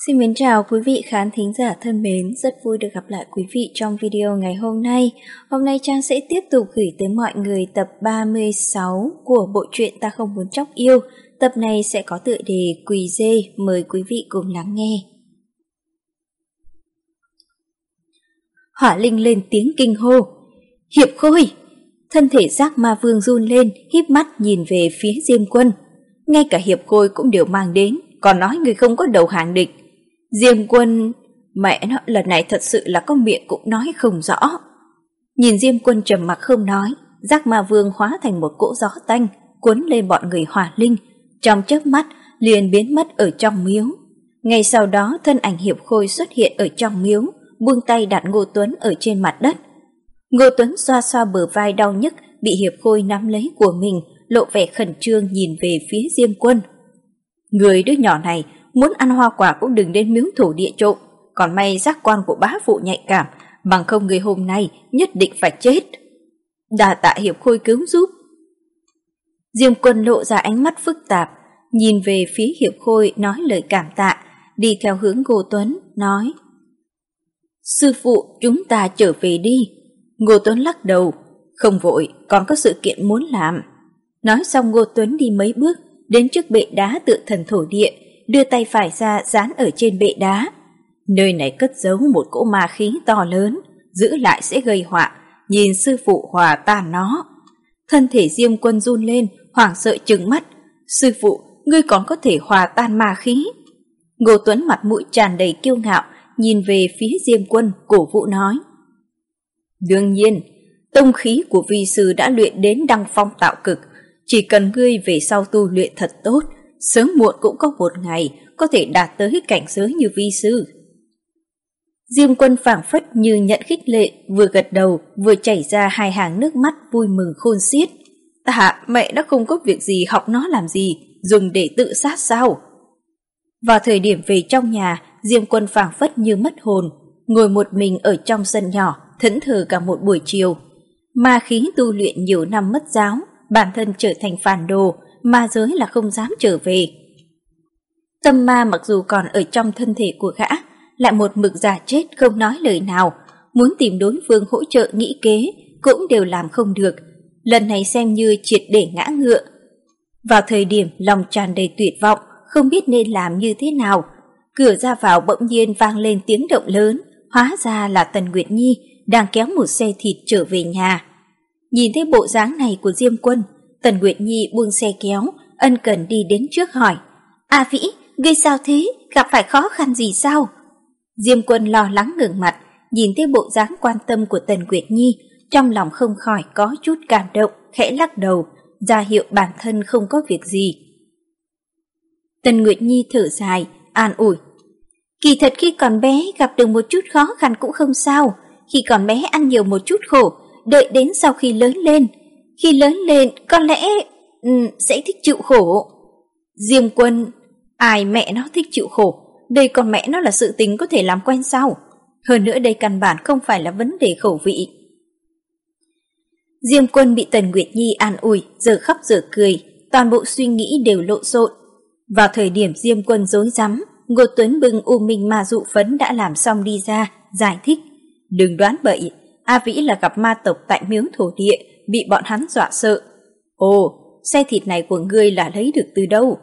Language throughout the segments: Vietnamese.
Xin mến chào quý vị khán thính giả thân mến, rất vui được gặp lại quý vị trong video ngày hôm nay. Hôm nay Trang sẽ tiếp tục gửi tới mọi người tập 36 của bộ truyện Ta Không Muốn Chóc Yêu. Tập này sẽ có tựa đề Quỳ Dê, mời quý vị cùng lắng nghe. Hỏa Linh lên tiếng kinh hô. Hiệp Khôi! Thân thể Giác Ma Vương run lên, híp mắt nhìn về phía Diêm Quân. Ngay cả Hiệp Khôi cũng đều mang đến, còn nói người không có đầu hàng địch. Diêm Quân, mẹ nó lần này thật sự là có miệng cũng nói không rõ. Nhìn Diêm Quân trầm mặc không nói, Giác Ma Vương hóa thành một cỗ gió tanh, cuốn lên bọn người Hỏa Linh, trong chớp mắt liền biến mất ở trong miếu. Ngay sau đó thân ảnh Hiệp Khôi xuất hiện ở trong miếu, buông tay đặt Ngô Tuấn ở trên mặt đất. Ngô Tuấn xoa xoa bờ vai đau nhức bị Hiệp Khôi nắm lấy của mình, lộ vẻ khẩn trương nhìn về phía Diêm Quân. Người đứa nhỏ này muốn ăn hoa quả cũng đừng đến miếu thổ địa trộm, còn may giác quan của bá phụ nhạy cảm, bằng không người hôm nay nhất định phải chết. Đà tạ Hiệp Khôi cứu giúp. Diêm Quân lộ ra ánh mắt phức tạp, nhìn về phía Hiệp Khôi nói lời cảm tạ, đi theo hướng Ngô Tuấn, nói: Sư phụ, chúng ta trở về đi. Ngô Tuấn lắc đầu, không vội, còn có sự kiện muốn làm. Nói xong Ngô Tuấn đi mấy bước, đến trước bệ đá tượng thần thổ địa, đưa tay phải ra dán ở trên bệ đá. Nơi này cất giấu một cỗ ma khí to lớn, giữ lại sẽ gây họa, nhìn sư phụ hòa tan nó. Thân thể Diêm Quân run lên, hoảng sợ trừng mắt. Sư phụ, ngươi còn có thể hòa tan ma khí? Ngô Tuấn mặt mũi tràn đầy kiêu ngạo, nhìn về phía Diêm Quân, cổ vũ nói: Đương nhiên, tông khí của vi sư đã luyện đến đăng phong tạo cực, chỉ cần ngươi về sau tu luyện thật tốt, sớm muộn cũng có một ngày có thể đạt tới cảnh giới như vi sư. Diêm Quân phảng phất như nhận khích lệ, vừa gật đầu vừa chảy ra hai hàng nước mắt vui mừng khôn xiết. Mẹ đã không có việc gì, học nó làm gì, dùng để tự sát sao? Vào thời điểm về trong nhà, Diêm Quân phảng phất như mất hồn, ngồi một mình ở trong sân nhỏ, thẫn thờ cả một buổi chiều. Ma khí tu luyện nhiều năm mất giáo, bản thân trở thành phản đồ, ma giới là không dám trở về. Tâm ma mặc dù còn ở trong thân thể của gã, lại một mực giả chết không nói lời nào, muốn tìm đối phương hỗ trợ nghĩ kế cũng đều làm không được, lần này xem như triệt để ngã ngựa. Vào thời điểm lòng tràn đầy tuyệt vọng, không biết nên làm như thế nào, cửa ra vào bỗng nhiên vang lên tiếng động lớn, hóa ra là Tần Nguyệt Nhi đang kéo một xe thịt trở về nhà. Nhìn thấy bộ dáng này của Diêm Quân, Tần Nguyệt Nhi buông xe kéo, ân cần đi đến trước hỏi: A Vĩ, ngươi sao thế? Gặp phải khó khăn gì sao? Diêm Quân lo lắng ngẩng mặt, nhìn thấy bộ dáng quan tâm của Tần Nguyệt Nhi, trong lòng không khỏi có chút cảm động, khẽ lắc đầu, ra hiệu bản thân không có việc gì. Tần Nguyệt Nhi thở dài, an ủi: Kỳ thật khi còn bé gặp được một chút khó khăn cũng không sao, khi còn bé ăn nhiều một chút khổ, đợi đến sau khi lớn lên. Khi lớn lên có lẽ sẽ thích chịu khổ. Diêm Quân, ai mẹ nó thích chịu khổ, đây còn mẹ nó là sự tình có thể làm quen sao? Hơn nữa đây căn bản không phải là vấn đề khẩu vị. Diêm Quân bị Tần Nguyệt Nhi an ủi, giờ khóc giờ cười, toàn bộ suy nghĩ đều lộn xộn. Vào thời điểm Diêm Quân rối rắm, Ngô Tuấn bưng U Minh Ma Dụ Phấn đã làm xong đi ra, giải thích: Đừng đoán bậy, A Vĩ là gặp ma tộc tại miếu thổ địa, bị bọn hắn dọa sợ. Ồ, xe thịt này của ngươi là lấy được từ đâu?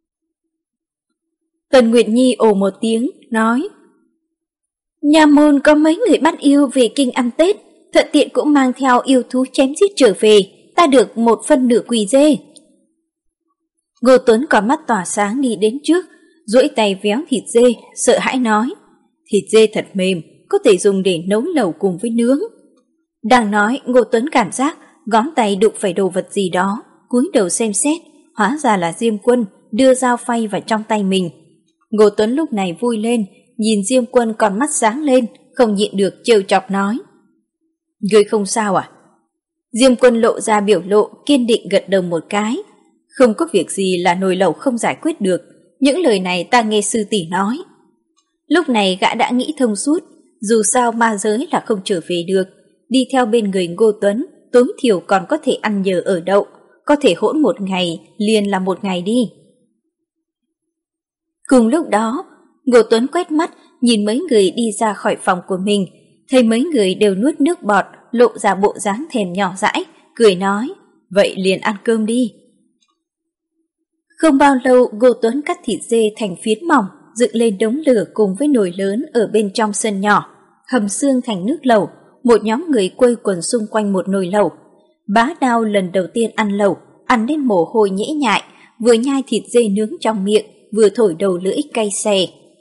Tần Nguyệt Nhi ồ một tiếng, nói: Nhà môn có mấy người bắt yêu về kinh ăn Tết, thuận tiện cũng mang theo yêu thú chém giết trở về, ta được 1/4 quỳ dê. Ngô Tuấn còn mắt tỏa sáng đi đến trước, duỗi tay véo thịt dê, sợ hãi nói: Thịt dê thật mềm, có thể dùng để nấu lẩu cùng với nướng. Đang nói, Ngô Tuấn cảm giác ngón tay đụng phải đồ vật gì đó, cúi đầu xem xét, hóa ra là Diêm Quân đưa dao phay vào trong tay mình. Ngô Tuấn lúc này vui lên, nhìn Diêm Quân còn mắt sáng lên, không nhịn được trêu chọc nói: Ngươi không sao à? Diêm Quân lộ ra biểu lộ kiên định gật đầu một cái. Không có việc gì là nồi lẩu không giải quyết được, những lời này ta nghe sư tỷ nói. Lúc này gã đã nghĩ thông suốt, dù sao ma giới là không trở về được, đi theo bên người Ngô Tuấn tối thiểu còn có thể ăn nhờ ở đậu, có thể hỗn một ngày liền là một ngày đi. Cùng lúc đó, Ngô Tuấn quét mắt nhìn mấy người đi ra khỏi phòng của mình, thấy mấy người đều nuốt nước bọt, lộ ra bộ dáng thèm nhỏ dãi, cười nói, vậy liền ăn cơm đi. Không bao lâu, Ngô Tuấn cắt thịt dê thành phiến mỏng, dựng lên đống lửa cùng với nồi lớn ở bên trong sân nhỏ, hầm xương thành nước lẩu. Một nhóm người quây quần xung quanh một nồi lẩu. Bá Đao lần đầu tiên ăn lẩu, ăn đến mồ hôi nhễ nhại, vừa nhai thịt dê nướng trong miệng, vừa thổi đầu lưỡi cay xè.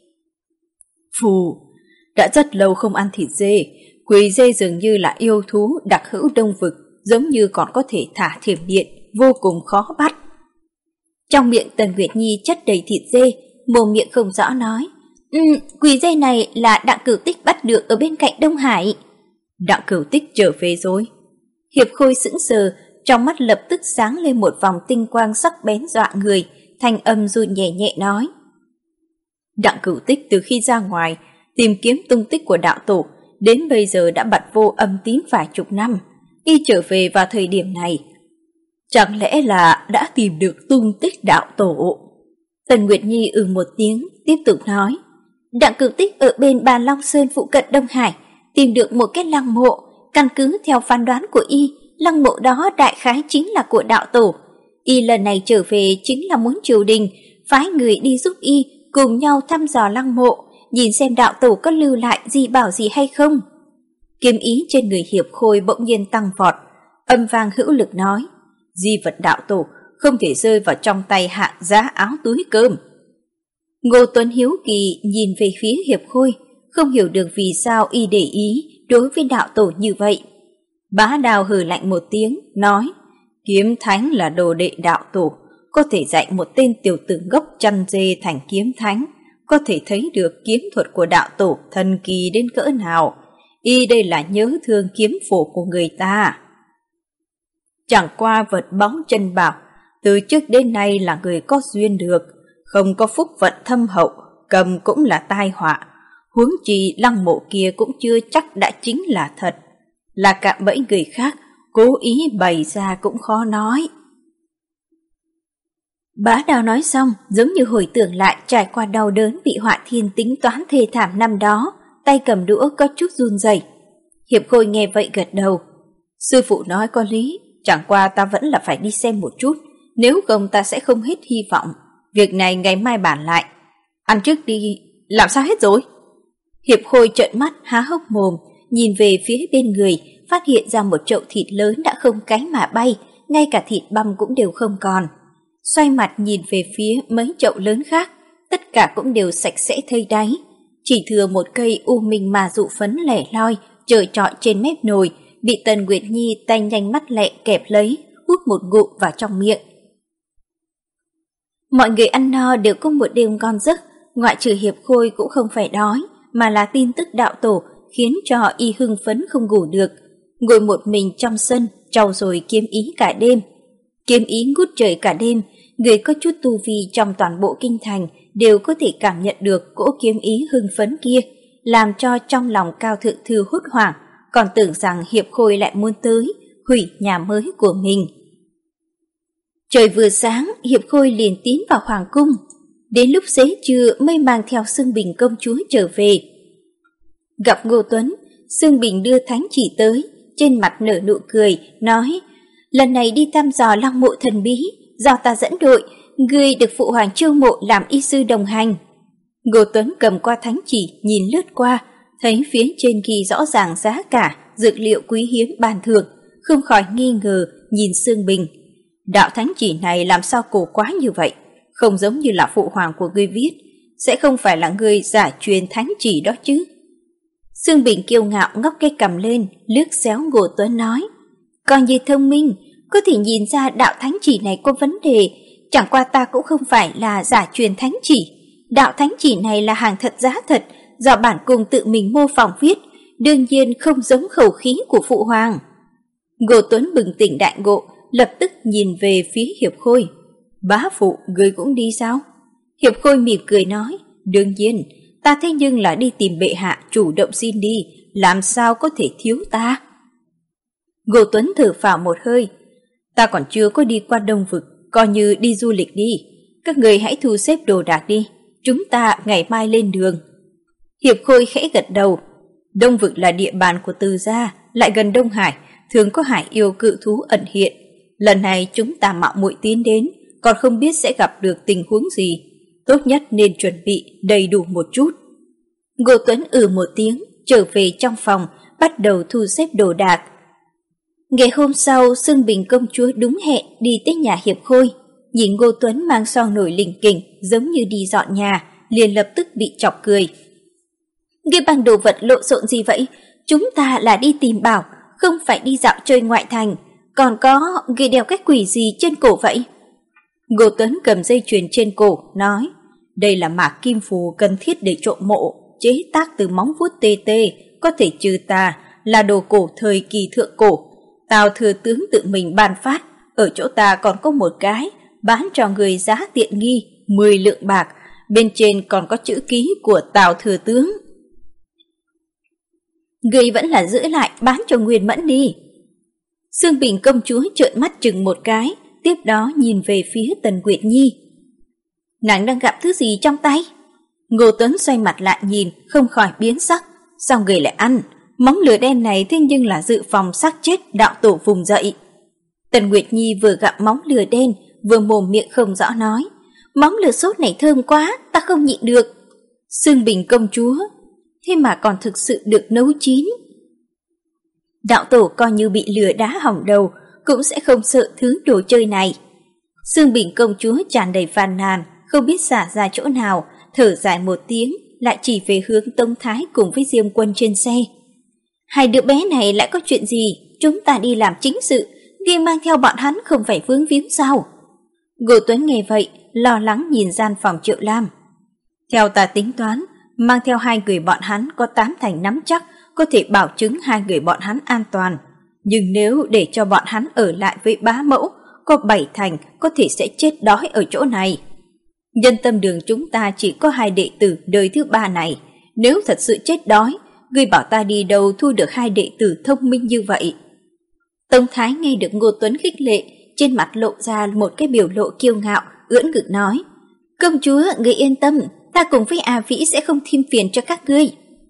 Phù, đã rất lâu không ăn thịt dê, Quý dê dường như là yêu thú đặc hữu đông vực, giống như còn có thể thả thiểm điện, vô cùng khó bắt. Trong miệng Tần Nguyệt Nhi chất đầy thịt dê, mồm miệng không rõ nói, Quý dê này là Đặng Cửu Tích bắt được ở bên cạnh Đông Hải. Đặng Cửu Tích trở về rồi. Hiệp Khôi sững sờ, trong mắt lập tức sáng lên một vòng tinh quang sắc bén dọa người, thanh âm run nhẹ nhẹ nói. Đặng Cửu Tích từ khi ra ngoài tìm kiếm tung tích của đạo tổ, đến bây giờ đã bặt vô âm tín vài chục năm, y trở về vào thời điểm này. Chẳng lẽ là đã tìm được tung tích đạo tổ? Tần Nguyệt Nhi một tiếng, tiếp tục nói. Đặng Cửu Tích ở bên Bàn Long Sơn phụ cận Đông Hải, tìm được một cái lăng mộ, căn cứ theo phán đoán của y, lăng mộ đó đại khái chính là của đạo tổ. Y lần này trở về chính là muốn triều đình phái người đi giúp y cùng nhau thăm dò lăng mộ, nhìn xem đạo tổ có lưu lại gì bảo gì hay không. Kiếm ý trên người Hiệp Khôi bỗng nhiên tăng vọt, âm vang hữu lực nói, di vật đạo tổ không thể rơi vào trong tay hạng giá áo túi cơm. Ngô Tuấn hiếu kỳ nhìn về phía Hiệp Khôi, không hiểu được vì sao y để ý đối với đạo tổ như vậy. Bá Đào hừ lạnh một tiếng, nói, kiếm thánh là đồ đệ đạo tổ, có thể dạy một tên tiểu tử ngốc chăn dê thành kiếm thánh, có thể thấy được kiếm thuật của đạo tổ thần kỳ đến cỡ nào. Y đây là nhớ thương kiếm phổ của người ta. Chẳng qua vật bóng chân bảo, từ trước đến nay là người có duyên được, không có phúc vận thâm hậu, cầm cũng là tai họa. Huống chi lăng mộ kia cũng chưa chắc đã chính là thật, là cạm bẫy người khác, cố ý bày ra cũng khó nói. Bá Đào nói xong, giống như hồi tưởng lại trải qua đau đớn bị Họa Thiên tính toán thê thảm năm đó, tay cầm đũa có chút run rẩy. Hiệp Khôi nghe vậy gật đầu. Sư phụ nói có lý, chẳng qua ta vẫn là phải đi xem một chút, nếu không ta sẽ không hết hy vọng. Việc này ngày mai bàn lại. Ăn trước đi, làm sao hết rồi? Hiệp Khôi trợn mắt há hốc mồm, nhìn về phía bên người, phát hiện ra một chậu thịt lớn đã không cánh mà bay, ngay cả thịt băm cũng đều không còn. Xoay mặt nhìn về phía mấy chậu lớn khác, tất cả cũng đều sạch sẽ thây đáy. Chỉ thừa một cây u minh mà dụ phấn lẻ loi, trời trọi trên mép nồi, bị Tần Nguyệt Nhi tay nhanh mắt lẹ kẹp lấy, hút một ngụm vào trong miệng. Mọi người ăn no đều có một đêm ngon giấc, ngoại trừ Hiệp Khôi cũng không phải đói, mà là tin tức đạo tổ khiến cho y hưng phấn không ngủ được. Ngồi một mình trong sân, trau dồi kiếm ý cả đêm. Kiếm ý ngút trời cả đêm, người có chút tu vi trong toàn bộ kinh thành đều có thể cảm nhận được cỗ kiếm ý hưng phấn kia, làm cho trong lòng Cao Thượng Thư hốt hoảng, còn tưởng rằng Hiệp Khôi lại muốn tới, hủy nhà mới của mình. Trời vừa sáng, Hiệp Khôi liền tiến vào hoàng cung. Đến lúc xế trưa mới mang theo Sương Bình công chúa trở về. Gặp Ngô Tuấn, Sương Bình đưa thánh chỉ tới, trên mặt nở nụ cười, nói, lần này đi thăm dò lăng mộ thần bí, do ta dẫn đội, ngươi được phụ hoàng chiêu mộ làm y sư đồng hành. Ngô Tuấn cầm qua thánh chỉ, nhìn lướt qua, thấy phía trên ghi rõ ràng giá cả, dược liệu quý hiếm ban thưởng, không khỏi nghi ngờ nhìn Sương Bình. Đạo thánh chỉ này làm sao cổ quá như vậy, không giống như là phụ hoàng của ngươi viết, sẽ không phải là ngươi giả truyền thánh chỉ đó chứ. Sương Bình kiêu ngạo ngóc cái cằm lên, liếc xéo Ngô Tuấn nói, coi như thông minh, có thể nhìn ra đạo thánh chỉ này có vấn đề, chẳng qua ta cũng không phải là giả truyền thánh chỉ. Đạo thánh chỉ này là hàng thật giá thật, do bản cung tự mình mô phỏng viết, đương nhiên không giống khẩu khí của phụ hoàng. Ngô Tuấn bừng tỉnh đại ngộ, lập tức nhìn về phía Hiệp Khôi. Bá phụ, ngươi cũng đi sao? Hiệp Khôi mỉm cười nói, đương nhiên, ta thế nhưng là đi tìm bệ hạ chủ động xin đi, làm sao có thể thiếu ta? Ngô Tuấn thở phào một hơi, ta còn chưa có đi qua Đông Vực, coi như đi du lịch đi, các người hãy thu xếp đồ đạc đi, chúng ta ngày mai lên đường. Hiệp Khôi khẽ gật đầu. Đông vực là địa bàn của Từ gia, lại gần Đông Hải, thường có hải yêu cự thú ẩn hiện. Lần này chúng ta mạo muội tiến đến, còn không biết sẽ gặp được tình huống gì. Tốt nhất nên chuẩn bị đầy đủ một chút. Ngô Tuấn một tiếng, trở về trong phòng, bắt đầu thu xếp đồ đạc. Ngày hôm sau, Xương Bình công chúa đúng hẹn đi tới nhà Hiệp Khôi. Nhìn Ngô Tuấn mang son nổi lỉnh kỉnh giống như đi dọn nhà, liền lập tức bị chọc cười. Ngươi bằng đồ vật lộn xộn gì vậy? Chúng ta là đi tìm bảo, không phải đi dạo chơi ngoại thành. Còn có, ngươi đeo cái quỷ gì trên cổ vậy? Ngô Tuấn cầm dây chuyền trên cổ, nói, đây là mạc kim phù cần thiết để trộm mộ, chế tác từ móng vuốt tê tê, có thể trừ tà, là đồ cổ thời kỳ thượng cổ. Tào thừa tướng tự mình ban phát, ở chỗ ta còn có một cái, bán cho người giá tiện nghi, 10 lượng bạc, bên trên còn có chữ ký của Tào thừa tướng. Ngươi vẫn là giữ lại bán cho Nguyên Mẫn đi. Xương Bình công chúa trợn mắt chừng một cái, tiếp đó nhìn về phía Tần Nguyệt Nhi. Nàng đang gặp thứ gì trong tay? Ngô Tuấn xoay mặt lại nhìn, không khỏi biến sắc. Sao người lại ăn? Móng lửa đen này thế nhưng là dự phòng xác chết đạo tổ vùng dậy. Tần Nguyệt Nhi vừa gặm móng lửa đen, vừa mồm miệng không rõ nói. Móng lửa sốt này thơm quá, ta không nhịn được. Xương Bình công chúa, thế mà còn thực sự được nấu chín. Đạo tổ coi như bị lửa đá hỏng đầu, cũng sẽ không sợ thứ đồ chơi này. Xương Bình công chúa tràn đầy phàn nàn, không biết xả ra chỗ nào, thở dài một tiếng, lại chỉ về hướng Tông Thái cùng với Diêm Quân trên xe. Hai đứa bé này lại có chuyện gì? Chúng ta đi làm chính sự, đi mang theo bọn hắn không phải vướng víu sao? Ngô Tuấn nghe vậy, lo lắng nhìn gian phòng Triệu Lam. Theo ta tính toán, mang theo 2 người bọn hắn có 8 thành nắm chắc, có thể bảo chứng 2 người bọn hắn an toàn. Nhưng nếu để cho bọn hắn ở lại với bá mẫu, có 7 thành có thể sẽ chết đói ở chỗ này. Nhân Tâm Đường chúng ta chỉ có 2 đệ tử đời thứ 3 này. Nếu thật sự chết đói, ngươi bảo ta đi đâu thu được 2 đệ tử thông minh như vậy? Tông Thái nghe được Ngô Tuấn khích lệ, trên mặt lộ ra một cái biểu lộ kiêu ngạo, ưỡn ngực nói. Công chúa, ngươi yên tâm, ta cùng với A Vĩ sẽ không thêm phiền cho các ngươi.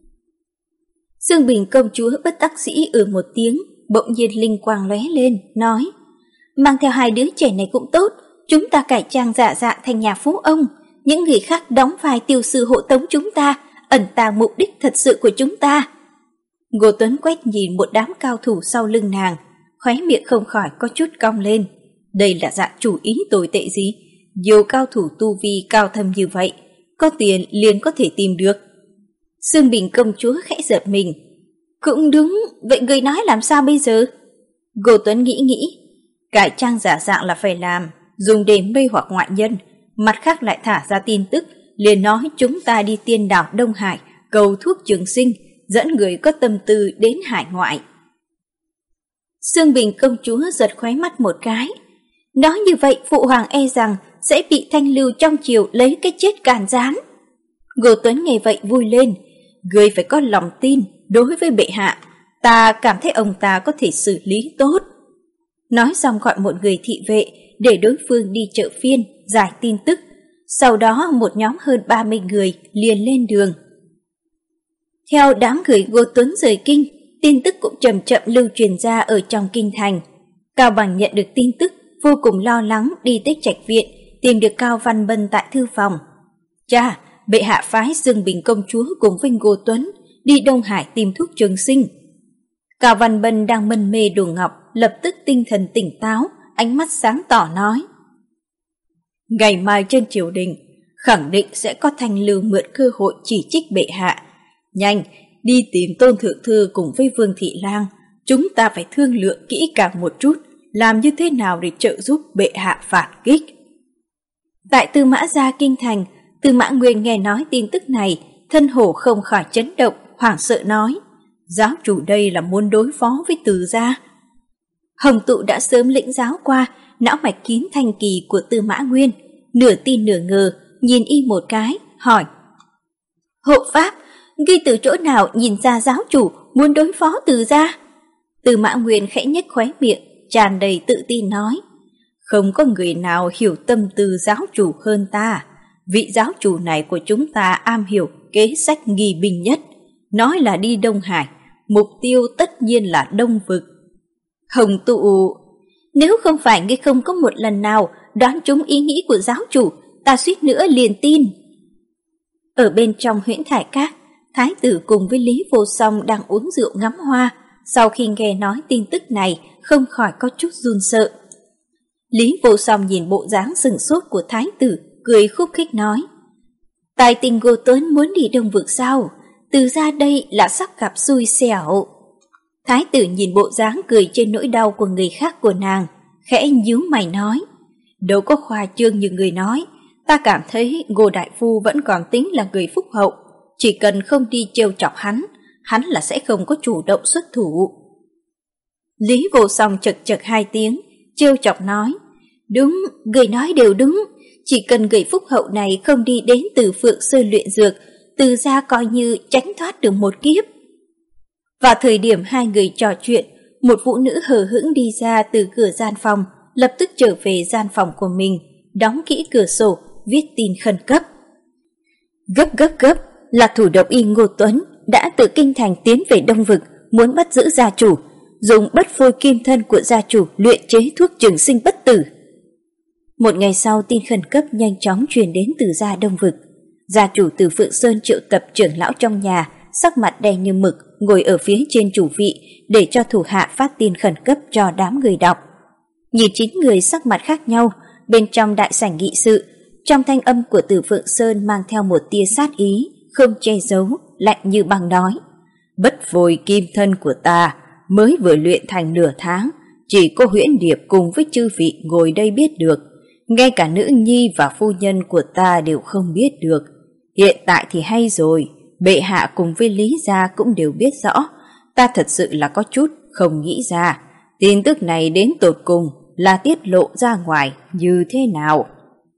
Dương Bình công chúa bất đắc dĩ một tiếng, bỗng nhiên linh quang lóe lên, nói. Mang theo 2 đứa trẻ này cũng tốt, chúng ta cải trang giả dạng thành nhà phú ông, những người khác đóng vai tiêu sư hộ tống chúng ta, ẩn tàng mục đích thật sự của chúng ta. Ngô Tuấn quét nhìn một đám cao thủ sau lưng nàng, khóe miệng không khỏi có chút cong lên. Đây là dạng chủ ý tồi tệ gì? Nhiều cao thủ tu vi cao thâm như vậy, có tiền liền có thể tìm được. Dương Bình công chúa khẽ giật mình. Cũng đúng, vậy người nói làm sao bây giờ? Ngô Tuấn nghĩ, cải trang giả dạng là phải làm, dùng để mê hoặc ngoại nhân, mặt khác lại thả ra tin tức, liền nói chúng ta đi tiên đảo Đông Hải, cầu thuốc trường sinh, dẫn người có tâm tư đến hải ngoại. Dương Bình công chúa giật khóe mắt một cái. Nói như vậy phụ hoàng e rằng sẽ bị thanh lưu trong triều lấy cái chết càn rán. Ngô Tuấn nghe vậy vui lên. Ngươi phải có lòng tin đối với bệ hạ, ta cảm thấy ông ta có thể xử lý tốt. Nói xong gọi một người thị vệ để đối phương đi chợ phiên giải tin tức. Sau đó một nhóm hơn 30 người liền lên đường. Theo đám người Ngô Tuấn rời kinh, tin tức cũng chậm chậm lưu truyền ra ở trong kinh thành. Cao Bằng nhận được tin tức, vô cùng lo lắng đi tới Trạch viện, tìm được Cao Văn Bân tại thư phòng. Cha, bệ hạ phái Dương Bình công chúa cùng với Ngô Tuấn đi Đông Hải tìm thuốc trường sinh. Cao Văn Bân đang mân mê đồ ngọc, lập tức tinh thần tỉnh táo, ánh mắt sáng tỏ nói. Ngày mai trên triều đình, khẳng định sẽ có thanh lưu mượn cơ hội chỉ trích bệ hạ. Nhanh, đi tìm Tôn Thượng Thư cùng với Vương Thị Lang, chúng ta phải thương lượng kỹ càng một chút, làm như thế nào để trợ giúp bệ hạ phản kích. Tại Tư Mã Gia kinh thành, Tư Mã Nguyên nghe nói tin tức này, thân hổ không khỏi chấn động, hoảng sợ nói, giáo chủ đây là muốn đối phó với Từ gia. Hồng Tụ đã sớm lĩnh giáo qua não mạch kín thanh kỳ của Tư Mã Nguyên, nửa tin nửa ngờ, nhìn y một cái, hỏi. Hộ pháp, ngươi từ chỗ nào nhìn ra giáo chủ muốn đối phó Từ gia? Tư Mã Nguyên khẽ nhếch khóe miệng, tràn đầy tự tin nói. Không có người nào hiểu tâm tư giáo chủ hơn ta. vị giáo chủ này của chúng ta am hiểu kế sách nghi binh nhất, nói là đi Đông Hải, mục tiêu tất nhiên là Đông Vực. Hồng Tụ, nếu không phải ngươi không có một lần nào đoán trúng ý nghĩ của giáo chủ, ta suýt nữa liền tin. Ở bên trong Huyễn Thải Các, Thái tử cùng với Lý Vô Song đang uống rượu ngắm hoa, sau khi nghe nói tin tức này không khỏi có chút run sợ. Lý Vô Song nhìn bộ dáng sừng sốt của Thái tử, cười khúc khích nói: Tài tình Ngô Tuấn muốn đi Đông Vực sao? Từ ra đây là sắp gặp xui xẻo. Thái tử nhìn bộ dáng cười trên nỗi đau của người khác của nàng, khẽ nhíu mày nói: Đâu có khoa trương như người nói, ta cảm thấy Ngô đại phu vẫn còn tính là người phúc hậu, chỉ cần không đi trêu chọc hắn là sẽ không có chủ động xuất thủ. Lý Vô Song chật chật hai tiếng, trêu chọc nói: Đúng, người nói đều đúng, chỉ cần người phúc hậu này không đi đến Từ Phượng Sơn luyện dược, Từ gia coi như tránh thoát được một kiếp. Vào thời điểm hai người trò chuyện, một phụ nữ hờ hững đi ra từ cửa gian phòng, lập tức trở về gian phòng của mình, đóng kỹ cửa sổ, viết tin khẩn cấp. Gấp, là thủ độc y Ngô Tuấn đã từ kinh thành tiến về Đông Vực, muốn bắt giữ gia chủ, dùng bất phôi kim thân của gia chủ luyện chế thuốc trường sinh bất tử. Một ngày sau, tin khẩn cấp nhanh chóng truyền đến từ gia Đông Vực. Gia chủ Từ Phượng Sơn triệu tập trưởng lão trong nhà, sắc mặt đen như mực, ngồi ở phía trên chủ vị để cho thủ hạ phát tin khẩn cấp cho đám người đọc. Nhìn 9 người sắc mặt khác nhau, bên trong đại sảnh nghị sự, trong thanh âm của Từ Phượng Sơn mang theo một tia sát ý, không che giấu, lạnh như băng nói: Bất phôi kim thân của ta mới vừa luyện thành nửa tháng, chỉ có Huyễn Điệp cùng với chư vị ngồi đây biết được, ngay cả nữ nhi và phu nhân của ta đều không biết được. Hiện tại thì hay rồi, bệ hạ cùng với Lý gia cũng đều biết rõ, ta thật sự là có chút không nghĩ ra, tin tức này đến tột cùng là tiết lộ ra ngoài như thế nào.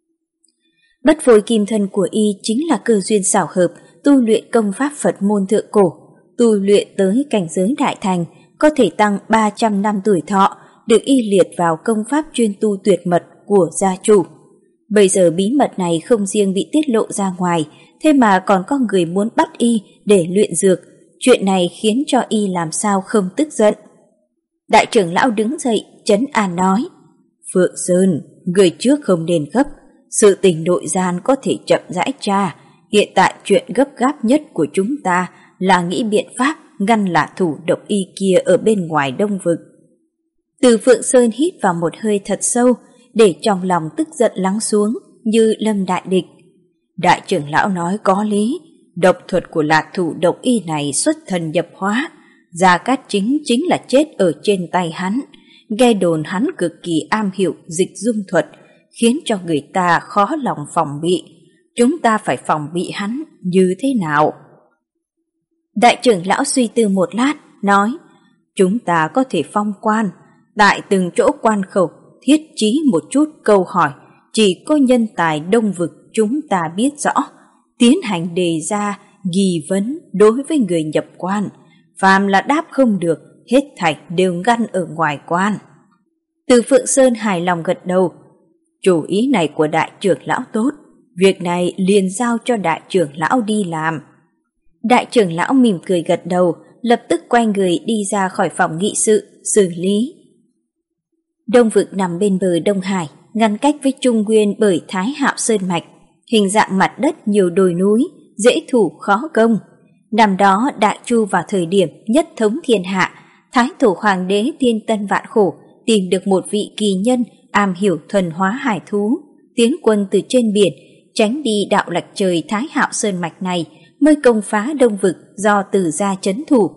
Bất phôi kim thân của y chính là cơ duyên xảo hợp tu luyện công pháp Phật môn thượng cổ, tu luyện tới cảnh giới đại thành, có thể tăng 300 năm tuổi thọ, được y liệt vào công pháp chuyên tu tuyệt mật của gia chủ. Bây giờ bí mật này không riêng bị tiết lộ ra ngoài, thế mà còn có người muốn bắt y để luyện dược, chuyện này khiến cho y làm sao không tức giận. Đại trưởng lão đứng dậy, trấn an nói: Phượng Sơn, người trước không nên gấp, sự tình nội gian có thể chậm rãi tra, hiện tại chuyện gấp gáp nhất của chúng ta là nghĩ biện pháp ngăn là thủ độc y kia ở bên ngoài Đông Vực. Từ Phượng Sơn hít vào một hơi thật sâu, để trong lòng tức giận lắng xuống như lâm đại địch. Đại trưởng lão nói có lý, độc thuật của lạc thủ độc y này xuất thần nhập hóa, Gia Cát chính là chết ở trên tay hắn. Nghe đồn hắn cực kỳ am hiểu dịch dung thuật, khiến cho người ta khó lòng phòng bị. Chúng ta phải phòng bị hắn như thế nào? Đại trưởng lão suy tư một lát, nói: Chúng ta có thể phong quan, tại từng chỗ quan khẩu thiết trí một chút câu hỏi chỉ có nhân tài Đông Vực chúng ta biết rõ, tiến hành đề ra nghi vấn đối với người nhập quan, phàm là đáp không được, hết thảy đều ngăn ở ngoài quan. Từ Phượng Sơn hài lòng gật đầu: Chủ ý này của đại trưởng lão tốt, việc này liền giao cho đại trưởng lão đi làm. Đại trưởng lão mỉm cười gật đầu, lập tức quay người đi ra khỏi phòng nghị sự, xử lý. Đông Vực nằm bên bờ Đông Hải, ngăn cách với Trung Nguyên bởi Thái Hạo Sơn Mạch, hình dạng mặt đất nhiều đồi núi, dễ thủ khó công. Năm đó Đại Chu vào thời điểm nhất thống thiên hạ, Thái Thổ Hoàng đế thiên tân vạn khổ tìm được một vị kỳ nhân am hiểu thuần hóa hải thú, tiến quân từ trên biển, tránh đi đạo lạch trời Thái Hạo Sơn Mạch này, mới công phá Đông Vực do Từ gia trấn thủ.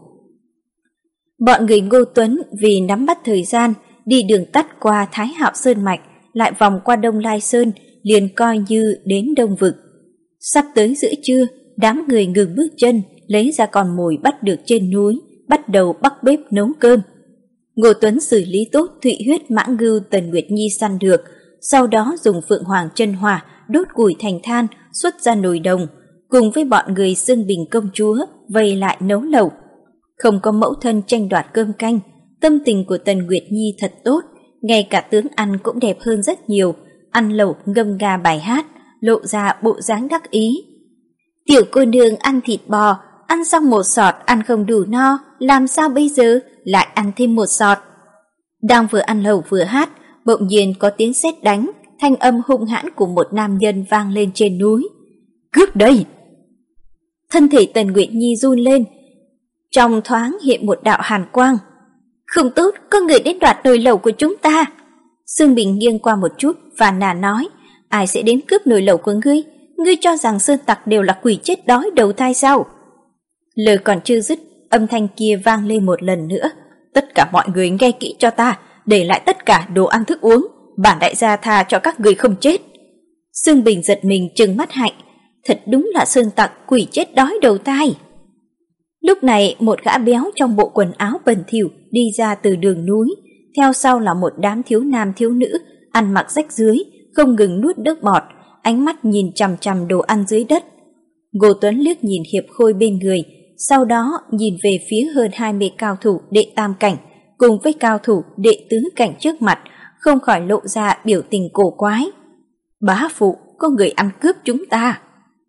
Bọn người Ngô Tuấn vì nắm bắt thời gian, đi đường tắt qua Thái Hạo Sơn Mạch, lại vòng qua Đông Lai Sơn, liền coi như đến Đông Vực. Sắp tới giữa trưa, đám người ngừng bước chân, lấy ra con mồi bắt được trên núi, bắt đầu bắc bếp nấu cơm. Ngô Tuấn xử lý tốt thụy huyết mãng ngưu Tần Nguyệt Nhi săn được, sau đó dùng Phượng Hoàng chân hỏa đốt củi thành than, xuất ra nồi đồng, cùng với bọn người xưng Bình công chúa vây lại nấu lẩu. Không có mẫu thân tranh đoạt cơm canh, tâm tình của Tần Nguyệt Nhi thật tốt, ngay cả tướng ăn cũng đẹp hơn rất nhiều, ăn lẩu ngâm nga bài hát, lộ ra bộ dáng đắc ý. Tiểu cô nương ăn thịt bò, ăn xong một sọt ăn không đủ no, làm sao bây giờ lại ăn thêm một sọt. Đang vừa ăn lẩu vừa hát, bỗng nhiên có tiếng sét đánh, thanh âm hung hãn của một nam nhân vang lên trên núi. Cướp đây! Thân thể Tần Nguyệt Nhi run lên, trong thoáng hiện một đạo hàn quang. Không tốt, có người đến đoạt nồi lẩu của chúng ta. Sương Bình nghiêng qua một chút và nà nói, ai sẽ đến cướp nồi lẩu của ngươi? Ngươi cho rằng sơn tặc đều là quỷ chết đói đầu thai sao? Lời còn chưa dứt, âm thanh kia vang lên một lần nữa. Tất cả mọi người nghe kỹ cho ta, để lại tất cả đồ ăn thức uống, bản đại gia tha cho các người không chết. Sương Bình giật mình trừng mắt hạnh, thật đúng là sơn tặc quỷ chết đói đầu thai. Lúc này một gã béo trong bộ quần áo bẩn thỉu đi ra từ đường núi, theo sau là một đám thiếu nam thiếu nữ ăn mặc rách rưới, không ngừng nuốt nước bọt, ánh mắt nhìn chằm chằm đồ ăn dưới đất. Ngô Tuấn liếc nhìn Hiệp Khôi bên người, sau đó nhìn về phía hơn 20 cao thủ đệ tam cảnh cùng với cao thủ đệ tứ cảnh trước mặt, không khỏi lộ ra biểu tình cổ quái. Bá phụ, có người ăn cướp chúng ta.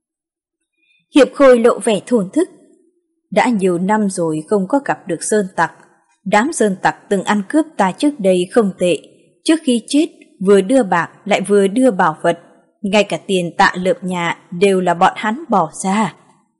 Hiệp Khôi lộ vẻ thổn thức. Đã nhiều năm rồi không có gặp được sơn tặc. Đám sơn tặc từng ăn cướp ta trước đây không tệ. Trước khi chết, vừa đưa bạc lại vừa đưa bảo vật. Ngay cả tiền tạ lợp nhà đều là bọn hắn bỏ ra.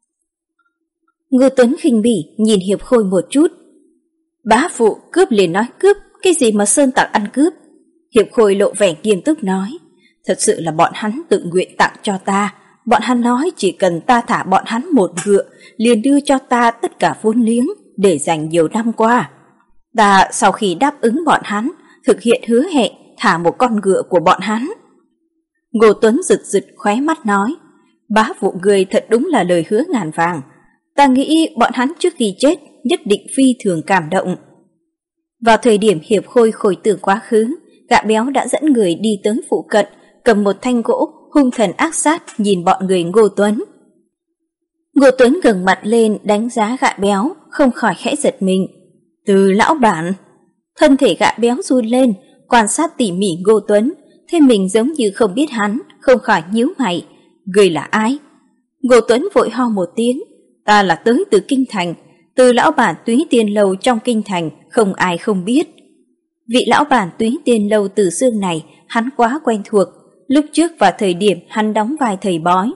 Ngô Tuấn khinh bỉ nhìn Hiệp Khôi một chút. Bá phụ, cướp liền nói cướp, cái gì mà sơn tặc ăn cướp? Hiệp Khôi lộ vẻ nghiêm túc nói. Thật sự là bọn hắn tự nguyện tặng cho ta. Bọn hắn nói chỉ cần ta thả bọn hắn một ngựa, liền đưa cho ta tất cả vốn liếng để dành nhiều năm qua. Ta sau khi đáp ứng bọn hắn, thực hiện hứa hẹn thả một con ngựa của bọn hắn. Ngô Tuấn rực rực khóe mắt nói, bá phụ người thật đúng là lời hứa ngàn vàng. Ta nghĩ bọn hắn trước khi chết nhất định phi thường cảm động. Vào thời điểm Hiệp Khôi hồi tưởng quá khứ, gã béo đã dẫn người đi tới phụ cận, cầm một thanh gỗ, hung thần ác sát nhìn bọn người Ngô Tuấn. Ngô Tuấn ngẩng mặt lên đánh giá gã béo, không khỏi khẽ giật mình. Từ lão bản. Thân thể gã béo run lên, quan sát tỉ mỉ Ngô Tuấn, thấy mình giống như không biết hắn, không khỏi nhíu mày. Người là ai? Ngô Tuấn vội ho một tiếng. Ta là tới từ Kinh Thành, từ lão bản Túy Tiên Lâu trong Kinh Thành, không ai không biết. Vị lão bản Túy Tiên Lâu Từ Xương này hắn quá quen thuộc. Lúc trước vào thời điểm hắn đóng vai thầy bói,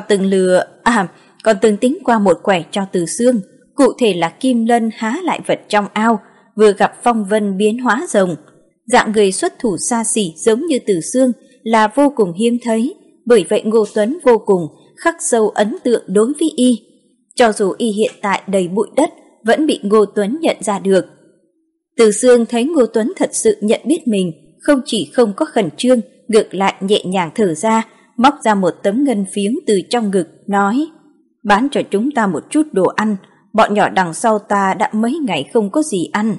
còn từng tính qua một quẻ cho Từ Xương, cụ thể là kim lân há lại vật trong ao, vừa gặp phong vân biến hóa rồng. Dạng người xuất thủ xa xỉ giống như Từ Xương là vô cùng hiếm thấy, bởi vậy Ngô Tuấn vô cùng khắc sâu ấn tượng đối với y. Cho dù y hiện tại đầy bụi đất, vẫn bị Ngô Tuấn nhận ra được. Từ Xương thấy Ngô Tuấn thật sự nhận biết mình, không chỉ không có khẩn trương, ngược lại nhẹ nhàng thở ra, móc ra một tấm ngân phiếu từ trong ngực, nói: bán cho chúng ta một chút đồ ăn, bọn nhỏ đằng sau ta đã mấy ngày không có gì ăn.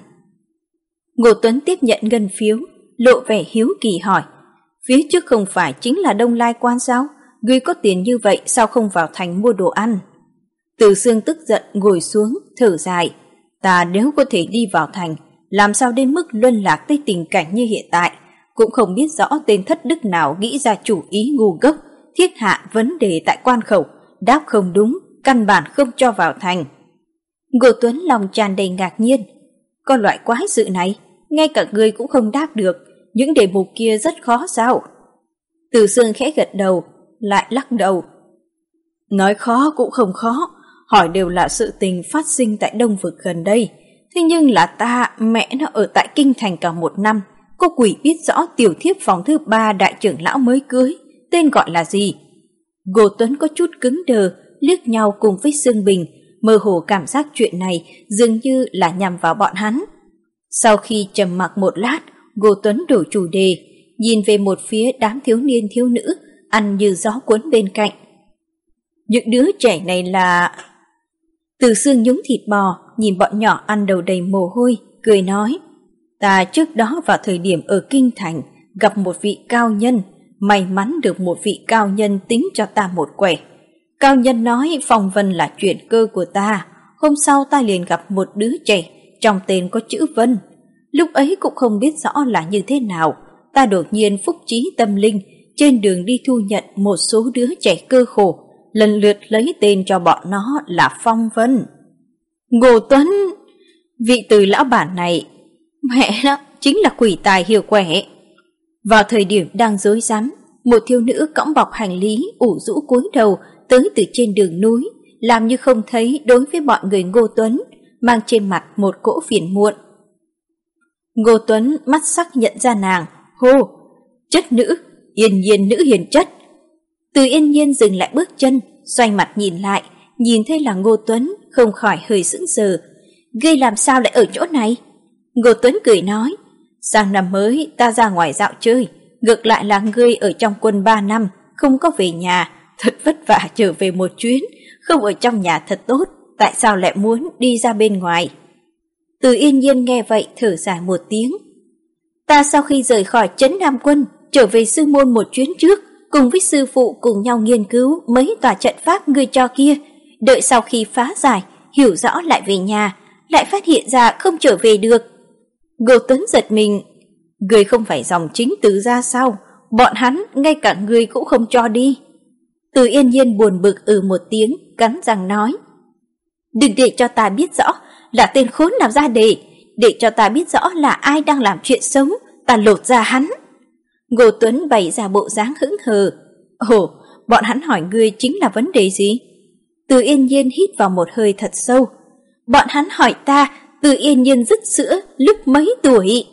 Ngô Tuấn tiếp nhận ngân phiếu, lộ vẻ hiếu kỳ hỏi: phía trước không phải chính là Đông Lai Quan sao? Ngươi có tiền như vậy sao không vào thành mua đồ ăn? Từ Xương tức giận ngồi xuống, thở dài: ta nếu có thể đi vào thành, làm sao đến mức luân lạc tới tình cảnh như hiện tại? Cũng không biết rõ tên thất đức nào nghĩ ra chủ ý ngu ngốc, thiết hạ vấn đề tại quan khẩu, đáp không đúng, căn bản không cho vào thành. Ngô Tuấn lòng tràn đầy ngạc nhiên. Có loại quái sự này, ngay cả người cũng không đáp được, những đề mục kia rất khó sao? Từ Xương khẽ gật đầu, lại lắc đầu. Nói khó cũng không khó, hỏi đều là sự tình phát sinh tại Đông Vực gần đây. Thế nhưng là ta, mẹ nó ở tại Kinh Thành cả một năm, cô quỷ biết rõ tiểu thiếp phòng thứ 3 đại trưởng lão mới cưới, tên gọi là gì? Ngô Tuấn có chút cứng đờ, liếc nhau cùng với Sương Bình, mơ hồ cảm giác chuyện này dường như là nhằm vào bọn hắn. Sau khi trầm mặc một lát, Ngô Tuấn đổi chủ đề, nhìn về một phía đám thiếu niên thiếu nữ, ăn như gió cuốn bên cạnh. Những đứa trẻ này là... Từ Xương nhúng thịt bò, nhìn bọn nhỏ ăn đầu đầy mồ hôi, cười nói: ta trước đó vào thời điểm ở Kinh Thành gặp một vị cao nhân, may mắn được một vị cao nhân tính cho ta một quẻ. Cao nhân nói phong vân là chuyện cơ của ta. Hôm sau ta liền gặp một đứa trẻ, trong tên có chữ Vân. Lúc ấy cũng không biết rõ là như thế nào, ta đột nhiên phúc trí tâm linh, trên đường đi thu nhận một số đứa trẻ cơ khổ, lần lượt lấy tên cho bọn nó là Phong Vân. Ngô Tuấn, vị Từ lão bản này, mẹ nó, chính là quỷ tài hiệu quẻ. Vào thời điểm đang rối rắm, một thiếu nữ cõng bọc hành lý ủ rũ cúi đầu tới từ trên đường núi, làm như không thấy đối với bọn người Ngô Tuấn, mang trên mặt một cỗ phiền muộn. Ngô Tuấn mắt sắc nhận ra nàng, hô, chất nữ, Yên Nhiên nữ hiền chất. Từ Yên Nhiên dừng lại bước chân, xoay mặt nhìn lại, nhìn thấy là Ngô Tuấn, không khỏi hơi sững sờ. Ngươi làm sao lại ở chỗ này? Ngô Tuấn cười nói, sang năm mới ta ra ngoài dạo chơi, ngược lại là ngươi ở trong quân 3 năm, không có về nhà, thật vất vả trở về một chuyến, không ở trong nhà thật tốt, tại sao lại muốn đi ra bên ngoài? Từ Yên Nhiên nghe vậy thở dài một tiếng. Ta sau khi rời khỏi trấn Nam Quân, trở về sư môn một chuyến trước, cùng với sư phụ cùng nhau nghiên cứu mấy tòa trận pháp ngươi cho kia, đợi sau khi phá giải, hiểu rõ lại về nhà, lại phát hiện ra không trở về được. Ngô Tuấn giật mình, ngươi không phải dòng chính Từ gia sao? Bọn hắn ngay cả ngươi cũng không cho đi. Từ Yên Nhiên buồn bực một tiếng, cắn răng nói, đừng để cho ta biết rõ là tên khốn nào ra đề, để cho ta biết rõ là ai đang làm chuyện xấu, ta lột ra hắn. Ngô Tuấn bày ra bộ dáng hững hờ. Ồ, bọn hắn hỏi ngươi chính là vấn đề gì? Từ Yên Nhiên hít vào một hơi thật sâu. Bọn hắn hỏi ta Từ Yên Nhiên dứt sữa lúc mấy tuổi?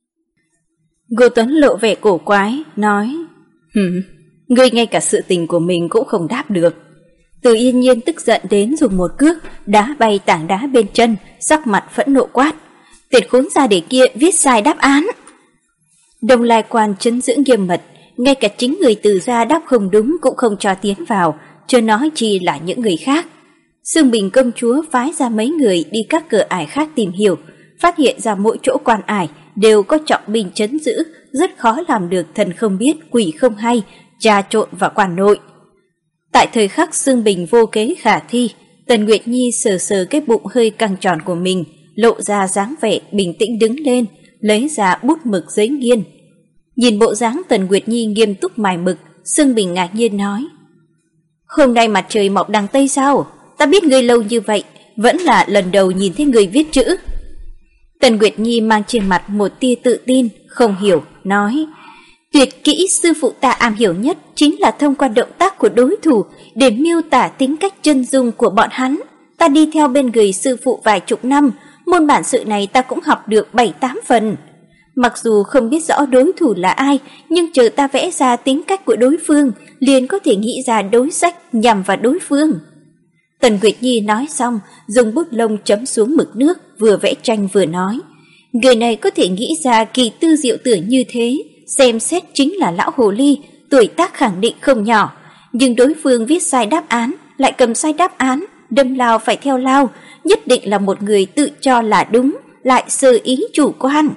Ngô Tuấn lộ vẻ cổ quái, nói, ngươi ngay cả sự tình của mình cũng không đáp được. Từ Yên Nhiên tức giận đến dùng một cước đá bay tảng đá bên chân, sắc mặt phẫn nộ quát, tên khốn ra để kia viết sai đáp án. Đông Lai Quan trấn giữ nghiêm mật, ngay cả chính người Từ gia đáp không đúng cũng không cho tiến vào, chưa nói chi là những người khác. Sương Bình công chúa phái ra mấy người đi các cửa ải khác tìm hiểu, phát hiện ra mỗi chỗ quan ải đều có trọng binh trấn giữ, rất khó làm được thần không biết quỷ không hay, trà trộn vào quan nội. Tại thời khắc Sương Bình vô kế khả thi, Tần Nguyệt Nhi sờ sờ cái bụng hơi căng tròn của mình, lộ ra dáng vẻ bình tĩnh đứng lên, lấy ra bút mực giấy nghiên. Nhìn bộ dáng Tần Nguyệt Nhi nghiêm túc mài mực, Sương Bình ngạc nhiên nói, hôm nay mặt trời mọc đằng Tây sao? Ta biết ngươi lâu như vậy, vẫn là lần đầu nhìn thấy ngươi viết chữ. Tần Nguyệt Nhi mang trên mặt một tia tự tin, không hiểu, nói, tuyệt kỹ sư phụ ta am hiểu nhất chính là thông qua động tác của đối thủ để miêu tả tính cách chân dung của bọn hắn. Ta đi theo bên người sư phụ vài chục năm, môn bản sự này ta cũng học được 7-8 phần. Mặc dù không biết rõ đối thủ là ai, nhưng chờ ta vẽ ra tính cách của đối phương, liền có thể nghĩ ra đối sách nhằm vào đối phương. Tần Nguyệt Nhi nói xong, dùng bút lông chấm xuống mực nước, vừa vẽ tranh vừa nói, người này có thể nghĩ ra kỳ tư diệu tưởng như thế, xem xét chính là lão hồ ly, tuổi tác khẳng định không nhỏ, nhưng đối phương viết sai đáp án, lại cầm sai đáp án, đâm lao phải theo lao, nhất định là một người tự cho là đúng, lại sơ ý chủ quan.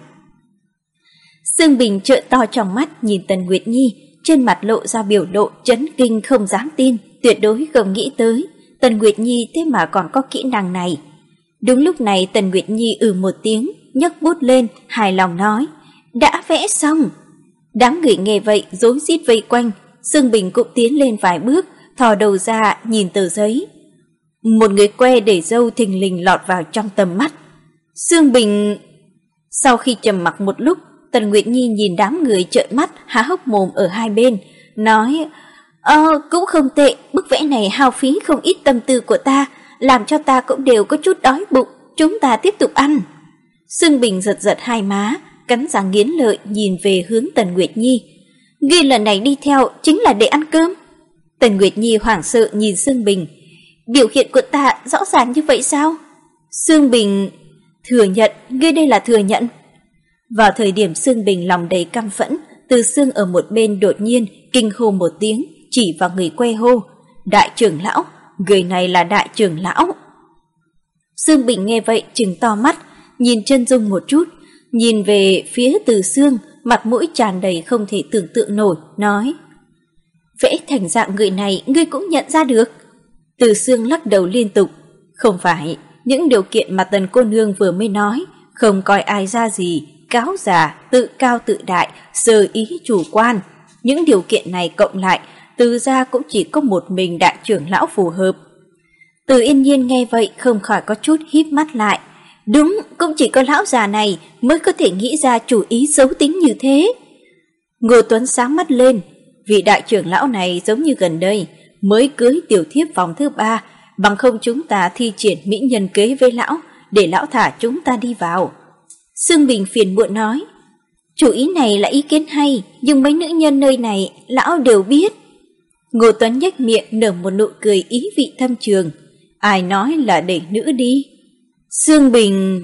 Sương Bình trợn to trong mắt nhìn Tần Nguyệt Nhi, trên mặt lộ ra biểu lộ chấn kinh không dám tin, tuyệt đối không nghĩ tới Tần Nguyệt Nhi thế mà còn có kỹ năng này. Đúng lúc này Tần Nguyệt Nhi một tiếng, nhấc bút lên, hài lòng nói, đã vẽ xong. Đám người nghe vậy rối rít vây quanh, Sương Bình cũng tiến lên vài bước, thò đầu ra nhìn tờ giấy. Một người que để râu thình lình lọt vào trong tầm mắt. Sương Bình... Sau khi trầm mặc một lúc, Tần Nguyệt Nhi nhìn đám người trợn mắt há hốc mồm ở hai bên, nói, cũng không tệ, bức vẽ này hao phí không ít tâm tư của ta, làm cho ta cũng đều có chút đói bụng, chúng ta tiếp tục ăn. Sương Bình giật giật hai má, cắn răng nghiến lợi nhìn về hướng Tần Nguyệt Nhi. Ngươi lần này đi theo chính là để ăn cơm? Tần Nguyệt Nhi hoảng sợ nhìn Sương Bình. Biểu hiện của ta rõ ràng như vậy sao? Sương Bình thừa nhận, ngươi đây là thừa nhận. Vào thời điểm Sương Bình lòng đầy căm phẫn, Từ Sương ở một bên đột nhiên kinh hô một tiếng, chỉ vào người que hô, đại trưởng lão, người này là đại trưởng lão. Sương Bình nghe vậy trừng to mắt, nhìn chân dung một chút, nhìn về phía Từ Sương, mặt mũi tràn đầy không thể tưởng tượng nổi, nói, vẽ thành dạng người này ngươi cũng nhận ra được. Từ Sương lắc đầu liên tục, không phải, những điều kiện mà Tần cô nương vừa mới nói, không coi ai ra gì, cáo già, tự cao tự đại, sơ ý chủ quan. Những điều kiện này cộng lại, Từ gia cũng chỉ có một mình đại trưởng lão phù hợp. Từ Yên Nhiên nghe vậy không khỏi có chút híp mắt lại. Đúng, cũng chỉ có lão già này mới có thể nghĩ ra chủ ý xấu tính như thế. Ngô Tuấn sáng mắt lên, vị đại trưởng lão này giống như gần đây mới cưới tiểu thiếp vòng thứ 3, bằng không chúng ta thi triển mỹ nhân kế với lão, để lão thả chúng ta đi vào. Sương Bình phiền muộn nói, chủ ý này là ý kiến hay, nhưng mấy nữ nhân nơi này lão đều biết. Ngô Tuấn nhếch miệng nở một nụ cười ý vị thâm trường. Ai nói là để nữ đi? Sương Bình...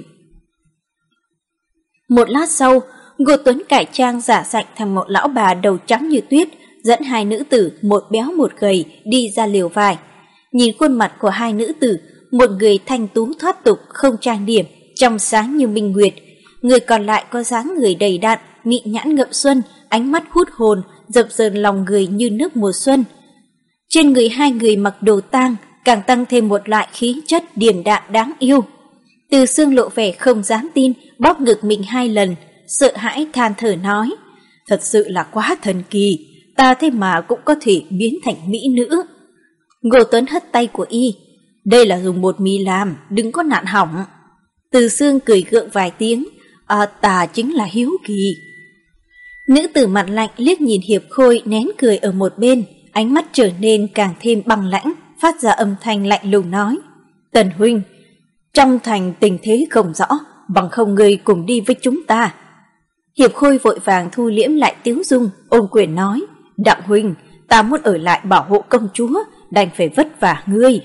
Một lát sau, Ngô Tuấn cải trang giả sạnh thành một lão bà đầu trắng như tuyết, dẫn hai nữ tử, một béo một gầy, đi ra lều vải. Nhìn khuôn mặt của hai nữ tử, một người thanh tú thoát tục, không trang điểm, trong sáng như minh nguyệt. Người còn lại có dáng người đầy đặn, mị nhãn ngậm xuân, ánh mắt hút hồn, dập dờn lòng người như nước mùa xuân. Trên người hai người mặc đồ tang, càng tăng thêm một loại khí chất điềm đạm đáng yêu. Từ Sương lộ vẻ không dám tin, bóp ngực mình 2 lần, sợ hãi than thở nói, thật sự là quá thần kỳ, ta thế mà cũng có thể biến thành mỹ nữ. Ngô Tuấn hất tay của y, đây là dùng bột mì làm, đừng có nạn hỏng. Từ Sương cười gượng vài tiếng, ta chính là hiếu kỳ. Nữ tử mặt lạnh liếc nhìn Hiệp Khôi nén cười ở một bên, ánh mắt trở nên càng thêm băng lãnh, phát ra âm thanh lạnh lùng nói, Tần huynh, trong thành tình thế không rõ, bằng không ngươi cùng đi với chúng ta. Hiệp Khôi vội vàng thu liễm lại tiếu dung, ôm quyền nói, Đặng huynh, ta muốn ở lại bảo hộ công chúa, đành phải vất vả ngươi.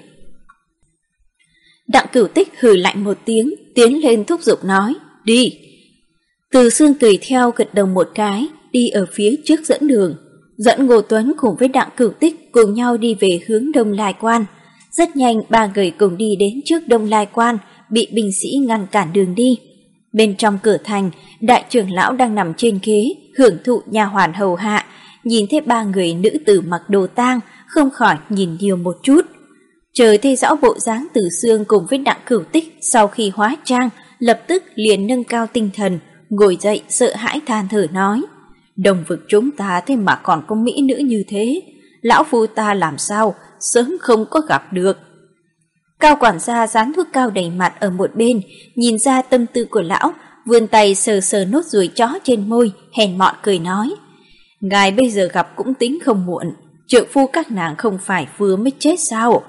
Đặng Cửu Tích hừ lạnh một tiếng, tiến lên thúc giục nói, đi. Từ Sương cười theo gật đầu một cái, đi ở phía trước dẫn đường, dẫn Ngô Tuấn cùng với Đặng Cửu Tích cùng nhau đi về hướng Đông Lai Quan. Rất nhanh 3 người cùng đi đến trước Đông Lai Quan, bị binh sĩ ngăn cản đường đi. Bên trong cửa thành, đại trưởng lão đang nằm trên ghế, hưởng thụ nha hoàn hầu hạ, nhìn thấy 3 người nữ tử mặc đồ tang, không khỏi nhìn nhiều một chút. Chờ thấy rõ bộ dáng Từ Sương cùng với Đặng Cửu Tích sau khi hóa trang, lập tức liền nâng cao tinh thần, ngồi dậy sợ hãi than thở nói, Đồng vực chúng ta thế mà còn có mỹ nữ như thế, lão phu ta làm sao sớm không có gặp được. Cao quản gia dán thuốc cao đầy mặt ở một bên, nhìn ra tâm tư của lão, vươn tay sờ sờ nốt ruồi chó trên môi, hèn mọn cười nói, ngài bây giờ gặp cũng tính không muộn, trượng phu các nàng không phải vừa mới chết sao?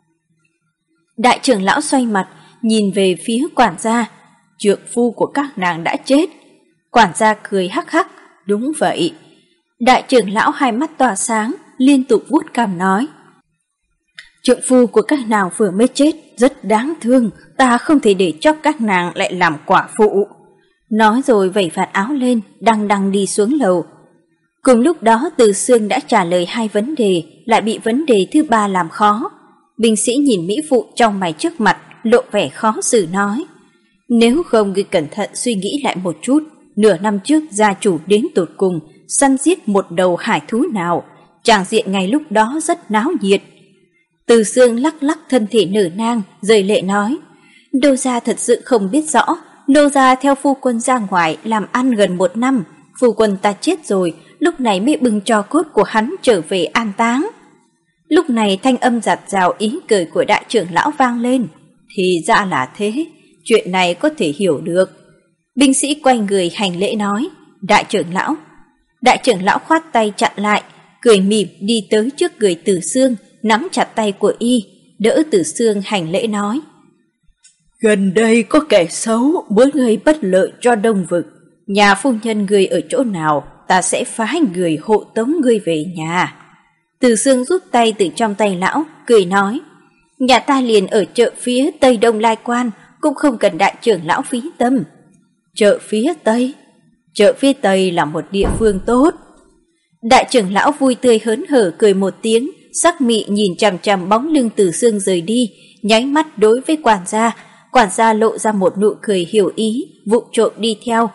Đại trưởng lão xoay mặt, nhìn về phía quản gia, trượng phu của các nàng đã chết. Quản gia cười hắc hắc, đúng vậy. Đại trưởng lão hai mắt tỏa sáng, liên tục vuốt cằm nói, trượng phu của các nàng vừa mới chết, rất đáng thương, ta không thể để cho các nàng lại làm quả phụ. Nói rồi vẩy vạt áo lên, đằng đi xuống lầu. Cùng lúc đó Từ Sương đã trả lời 2 vấn đề, lại bị vấn đề thứ 3 làm khó. Binh sĩ nhìn mỹ phụ trong mày trước mặt, lộ vẻ khó xử nói, nếu không ngươi cẩn thận suy nghĩ lại một chút, nửa năm trước gia chủ đến tột cùng săn giết một đầu hải thú nào, tràng diện ngày lúc đó rất náo nhiệt. Từ Sương lắc lắc thân thể nở nang, rơi lệ nói, Đô gia thật sự không biết rõ, Đô gia theo phu quân ra ngoài làm ăn gần 1 năm, phu quân ta chết rồi, lúc này mới bưng tro cốt của hắn trở về an táng. Lúc này thanh âm giặt rào ý cười của đại trưởng lão vang lên, thì ra là thế, chuyện này có thể hiểu được. Binh sĩ quay người hành lễ nói, đại trưởng lão. Đại trưởng lão khoát tay chặn lại, cười mỉm đi tới trước người Từ Sương, nắm chặt tay của y, đỡ Từ Sương hành lễ nói, gần đây có kẻ xấu muốn gây bất lợi cho Đông Vực, nhà phu nhân người ở chỗ nào, ta sẽ phái người hộ tống người về nhà. Từ Sương rút tay từ trong tay lão, cười nói, nhà ta liền ở chợ phía Tây Đông Lai Quan, cũng không cần đại trưởng lão phí tâm. Chợ phía Tây? Chợ phía Tây là một địa phương tốt. Đại trưởng lão vui tươi hớn hở cười một tiếng, sắc mị nhìn chằm chằm bóng lưng Từ Sương rời đi, nháy mắt đối với quản gia lộ ra một nụ cười hiểu ý, vụng trộm đi theo.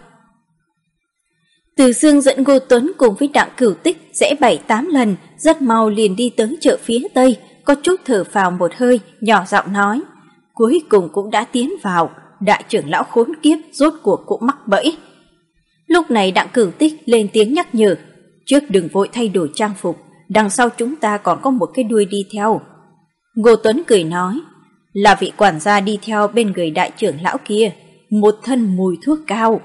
Từ Sương dẫn Ngô Tuấn cùng với Đặng Cửu Tích rẽ 7-8 lần, rất mau liền đi tới chợ phía Tây, có chút thở phào một hơi, nhỏ giọng nói, cuối cùng cũng đã tiến vào, đại trưởng lão khốn kiếp rốt cuộc cũng mắc bẫy. Lúc này Đặng Cửu Tích lên tiếng nhắc nhở, Trước đừng vội thay đổi trang phục, đằng sau chúng ta còn có một cái đuôi đi theo. Ngô Tuấn cười nói, là vị quản gia đi theo bên người đại trưởng lão kia, một thân mùi thuốc cao.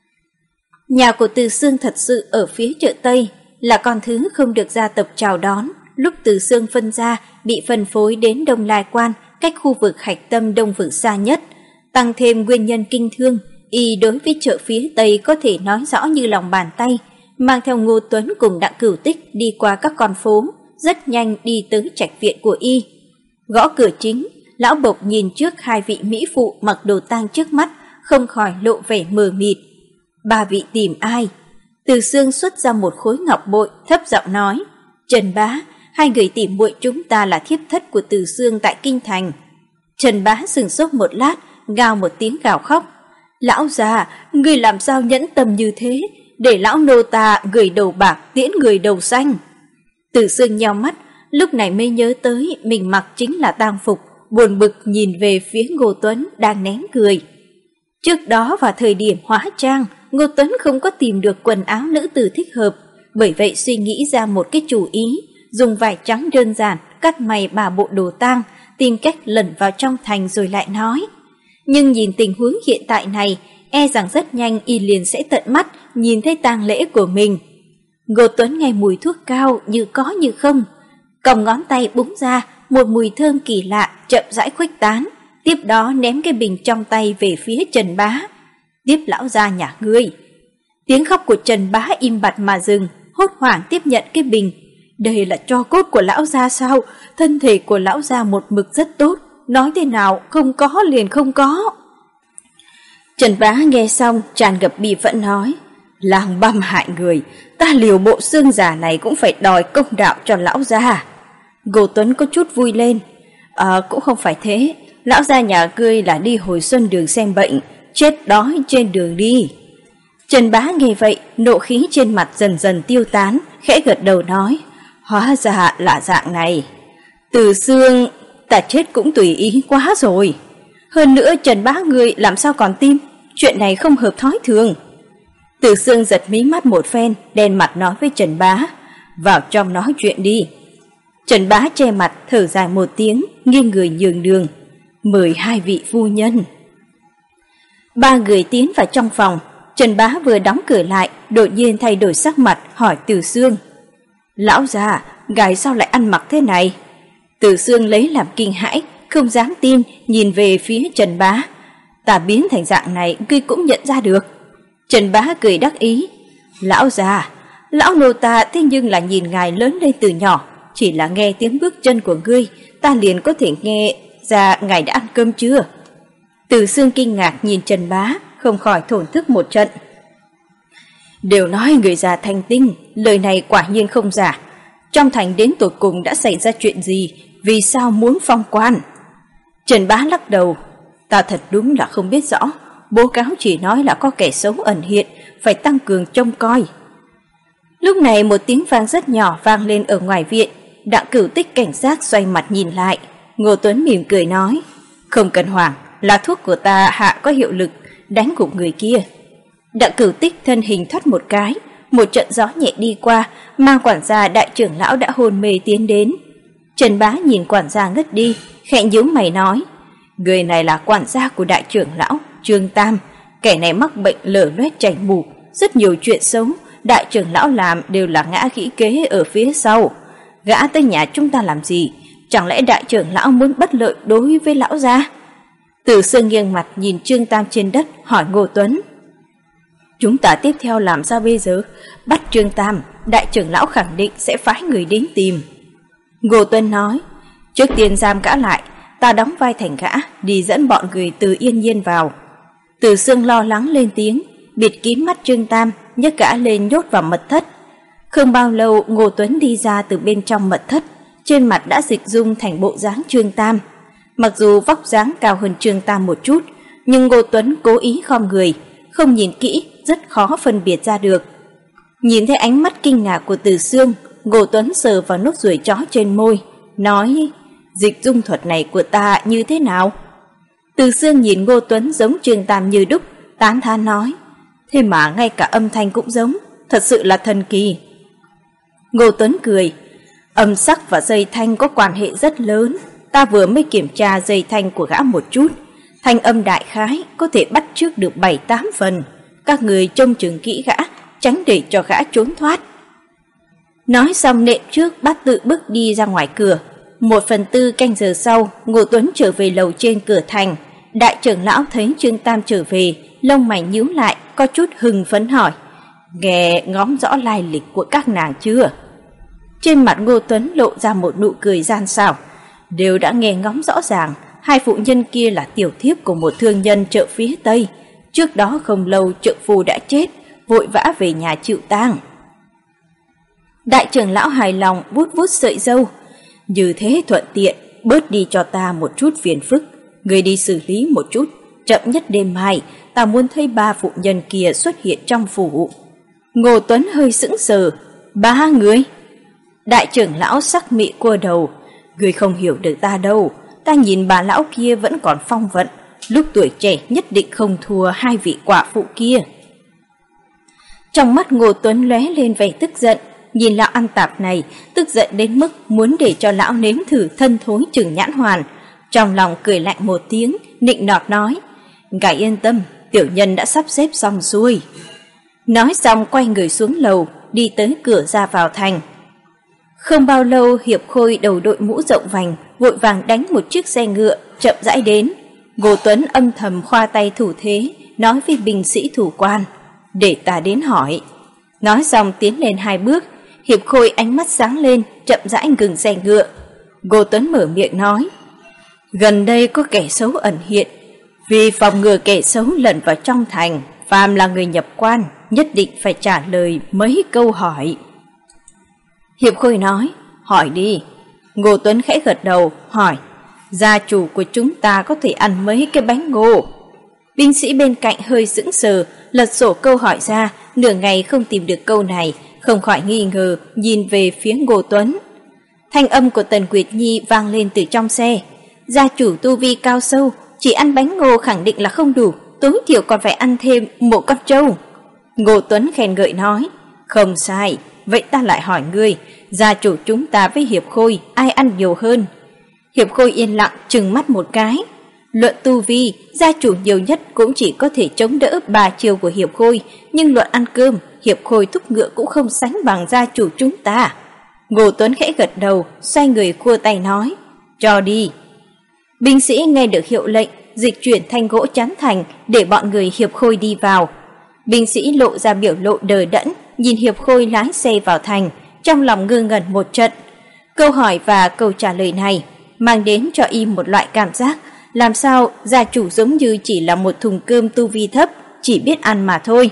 Nhà của Từ Xương thật sự ở phía chợ Tây, là con thứ không được gia tộc chào đón. Lúc Từ Xương phân ra, bị phân phối đến Đông Lai Quan, cách khu vực hạch tâm Đông Vực xa nhất. Tăng thêm nguyên nhân kinh thương, y đối với chợ phía Tây có thể nói rõ như lòng bàn tay, mang theo Ngô Tuấn cùng Đặng Cửu Tích đi qua các con phố, rất nhanh đi tới trạch viện của y. Gõ cửa chính, lão Bộc nhìn trước hai vị mỹ phụ mặc đồ tang trước mắt, không khỏi lộ vẻ mờ mịt. Ba vị tìm ai? Từ Xương xuất ra một khối ngọc bội, thấp giọng nói, Trần Bá, hai người tìm muội chúng ta là thiếp thất của Từ Xương tại Kinh Thành. Trần Bá sừng sốt một lát, gào một tiếng gào khóc. Lão già, người làm sao nhẫn tâm như thế, để lão nô ta người đầu bạc tiễn người đầu xanh. Từ Xương nheo mắt, lúc này mới nhớ tới mình mặc chính là tang phục, buồn bực nhìn về phía Ngô Tuấn đang nén cười. Trước đó vào thời điểm hóa trang, Ngô Tuấn không có tìm được quần áo nữ tử thích hợp, bởi vậy suy nghĩ ra một cái chủ ý, dùng vải trắng đơn giản cắt may 3 bộ đồ tang, tìm cách lẩn vào trong thành rồi lại nói. Nhưng nhìn tình huống hiện tại này, e rằng rất nhanh y liền sẽ tận mắt nhìn thấy tang lễ của mình. Ngô Tuấn nghe mùi thuốc cao như có như không, còng ngón tay búng ra, một mùi thơm kỳ lạ chậm rãi khuếch tán, tiếp đó ném cái bình trong tay về phía Trần Bá. Tiếp lão gia nhà ngươi. Tiếng khóc của Trần Bá im bặt mà dừng, hốt hoảng tiếp nhận cái bình. Đây là tro cốt của lão gia sao? Thân thể của lão gia một mực rất tốt, nói thế nào không có liền không có. Trần Bá nghe xong tràn ngập bi phẫn nói, làng băm hại người, ta liều bộ xương giả này cũng phải đòi công đạo cho lão gia. Ngô Tuấn có chút vui lên, cũng không phải thế, lão gia nhà ngươi là đi hồi xuân đường xem bệnh, chết đói trên đường đi. Trần Bá nghe vậy, nộ khí trên mặt dần dần tiêu tán, khẽ gật đầu nói, hóa ra là dạng này. Từ Xương, ta chết cũng tùy ý quá rồi. Hơn nữa Trần Bá ngươi làm sao còn tin, chuyện này không hợp thói thường. Từ Xương giật mí mắt một phen, đen mặt nói với Trần Bá, vào trong nói chuyện đi. Trần Bá che mặt thở dài một tiếng, nghiêng người nhường đường, mời hai vị phu nhân. Ba người tiến vào trong phòng. Trần Bá vừa đóng cửa lại, đột nhiên thay đổi sắc mặt, hỏi Từ Xương, lão già, ngài sao lại ăn mặc thế này? Từ Xương lấy làm kinh hãi, không dám tin, nhìn về phía Trần Bá. Ta biến thành dạng này, ngươi cũng nhận ra được. Trần Bá cười đắc ý, lão già, lão nô ta thế nhưng là nhìn ngài lớn lên từ nhỏ, chỉ là nghe tiếng bước chân của ngươi, ta liền có thể nghe ra ngài đã ăn cơm chưa. Từ Xương kinh ngạc nhìn Trần Bá, không khỏi thổn thức một trận. Đều nói người già thành tinh, lời này quả nhiên không giả. Trong thành đến tột cùng đã xảy ra chuyện gì, vì sao muốn phong quan? Trần Bá lắc đầu, ta thật đúng là không biết rõ, bố cáo chỉ nói là có kẻ xấu ẩn hiện, phải tăng cường trông coi. Lúc này một tiếng vang rất nhỏ vang lên ở ngoài viện. Đặng Cửu Tích cảnh giác xoay mặt nhìn lại. Ngô Tuấn mỉm cười nói, không cần hoảng, là thuốc của ta hạ có hiệu lực, đánh gục người kia. Đặng Cửu Tích thân hình thoát một cái, một trận gió nhẹ đi qua, mang quản gia đại trưởng lão đã hôn mê tiến đến. Trần Bá nhìn quản gia ngất đi, khẽ nhíu mày nói, người này là quản gia của đại trưởng lão Trương Tam, kẻ này mắc bệnh lở loét chảy mù, rất nhiều chuyện xấu, đại trưởng lão làm đều là ngã khỉ kế ở phía sau. Gã tới nhà chúng ta làm gì? Chẳng lẽ đại trưởng lão muốn bất lợi đối với lão gia? Từ Xương nghiêng mặt nhìn Trương Tam trên đất, hỏi Ngô Tuấn, chúng ta tiếp theo làm sao bây giờ? Bắt Trương Tam, đại trưởng lão khẳng định sẽ phái người đến tìm. Ngô Tuấn nói, trước tiên giam gã lại, ta đóng vai thành gã, đi dẫn bọn người từ Yên Nhiên vào. Từ Xương lo lắng lên tiếng, bịt kín mắt Trương Tam, nhấc gã lên nhốt vào mật thất. Không bao lâu Ngô Tuấn đi ra từ bên trong mật thất, trên mặt đã dịch dung thành bộ dáng Trương Tam. Mặc dù vóc dáng cao hơn Trương Tam một chút, nhưng Ngô Tuấn cố ý khom người, không nhìn kỹ rất khó phân biệt ra được. Nhìn thấy ánh mắt kinh ngạc của Từ Xương, Ngô Tuấn sờ vào nốt ruồi chó trên môi, nói, dịch dung thuật này của ta như thế nào? Từ Xương nhìn Ngô Tuấn giống Trương Tam như đúc, tán thán nói, thế mà ngay cả âm thanh cũng giống, thật sự là thần kỳ. Ngô Tuấn cười, âm sắc và dây thanh có quan hệ rất lớn. Ta vừa mới kiểm tra dây thanh của gã một chút, thanh âm đại khái có thể bắt chước được 7-8 phần. Các người trông chừng kỹ gã, tránh để cho gã trốn thoát. Nói xong nệm trước bắt tự bước đi ra ngoài cửa. 1/4 canh giờ sau, Ngô Tuấn trở về lầu trên cửa thành. Đại trưởng lão thấy Trương Tam trở về, lông mày nhíu lại, có chút hưng phấn hỏi, nghe ngóng rõ lai lịch của các nàng chưa? Trên mặt Ngô Tuấn lộ ra một nụ cười gian xảo. Đều đã nghe ngóng rõ ràng, hai phụ nhân kia là tiểu thiếp của một thương nhân chợ phía Tây. Trước đó không lâu trợ phu đã chết, vội vã về nhà chịu tang. Đại trưởng lão hài lòng vuốt vuốt sợi râu. Như thế thuận tiện, bớt đi cho ta một chút phiền phức. Người đi xử lý một chút, chậm nhất đêm mai, ta muốn thấy 3 phụ nhân kia xuất hiện trong phủ. Ngô Tuấn hơi sững sờ. 3 người? Đại trưởng lão sắc mị cua đầu. Người không hiểu được ta đâu, ta nhìn bà lão kia vẫn còn phong vận, lúc tuổi trẻ nhất định không thua 2 vị quả phụ kia. Trong mắt Ngô Tuấn lóe lên vẻ tức giận, nhìn lão ăn tạp này, tức giận đến mức muốn để cho lão nếm thử thân thối Trừng Nhãn Hoàn. Trong lòng cười lạnh một tiếng, nịnh nọt nói, ngài yên tâm, tiểu nhân đã sắp xếp xong xuôi. Nói xong quay người xuống lầu, đi tới cửa ra vào thành. Không bao lâu Hiệp Khôi đầu đội mũ rộng vành, vội vàng đánh một chiếc xe ngựa, chậm rãi đến. Ngô Tuấn âm thầm khoa tay thủ thế, nói với binh sĩ thủ quan, để ta đến hỏi. Nói xong tiến lên 2 bước, Hiệp Khôi ánh mắt sáng lên, chậm rãi ngừng xe ngựa. Ngô Tuấn mở miệng nói, gần đây có kẻ xấu ẩn hiện, vì phòng ngừa kẻ xấu lẩn vào trong thành, phàm là người nhập quan, nhất định phải trả lời mấy câu hỏi. Hiệp Khôi nói, hỏi đi. Ngô Tuấn khẽ gật đầu, hỏi, gia chủ của chúng ta có thể ăn mấy cái bánh ngô? Binh sĩ bên cạnh hơi sững sờ, lật sổ câu hỏi ra, nửa ngày không tìm được câu này, không khỏi nghi ngờ, nhìn về phía Ngô Tuấn. Thanh âm của Tần Quyệt Nhi vang lên từ trong xe. Gia chủ tu vi cao sâu, chỉ ăn bánh ngô khẳng định là không đủ, tối thiểu còn phải ăn thêm một con trâu. Ngô Tuấn khen ngợi nói, không sai, vậy ta lại hỏi ngươi, gia chủ chúng ta với Hiệp Khôi ai ăn nhiều hơn? Hiệp Khôi yên lặng trừng mắt một cái. Luận tu vi, gia chủ nhiều nhất cũng chỉ có thể chống đỡ 3 chiêu của Hiệp Khôi, nhưng luận ăn cơm, Hiệp Khôi thúc ngựa cũng không sánh bằng gia chủ chúng ta. Ngô Tuấn khẽ gật đầu, xoay người khua tay nói, cho đi. Binh sĩ nghe được hiệu lệnh, dịch chuyển thanh gỗ chắn thành để bọn người Hiệp Khôi đi vào. Binh sĩ lộ ra biểu lộ đờ đẫn, nhìn Hiệp Khôi lái xe vào thành, trong lòng ngơ ngẩn một trận. Câu hỏi và câu trả lời này mang đến cho y một loại cảm giác, làm sao gia chủ giống như chỉ là một thùng cơm tu vi thấp, chỉ biết ăn mà thôi.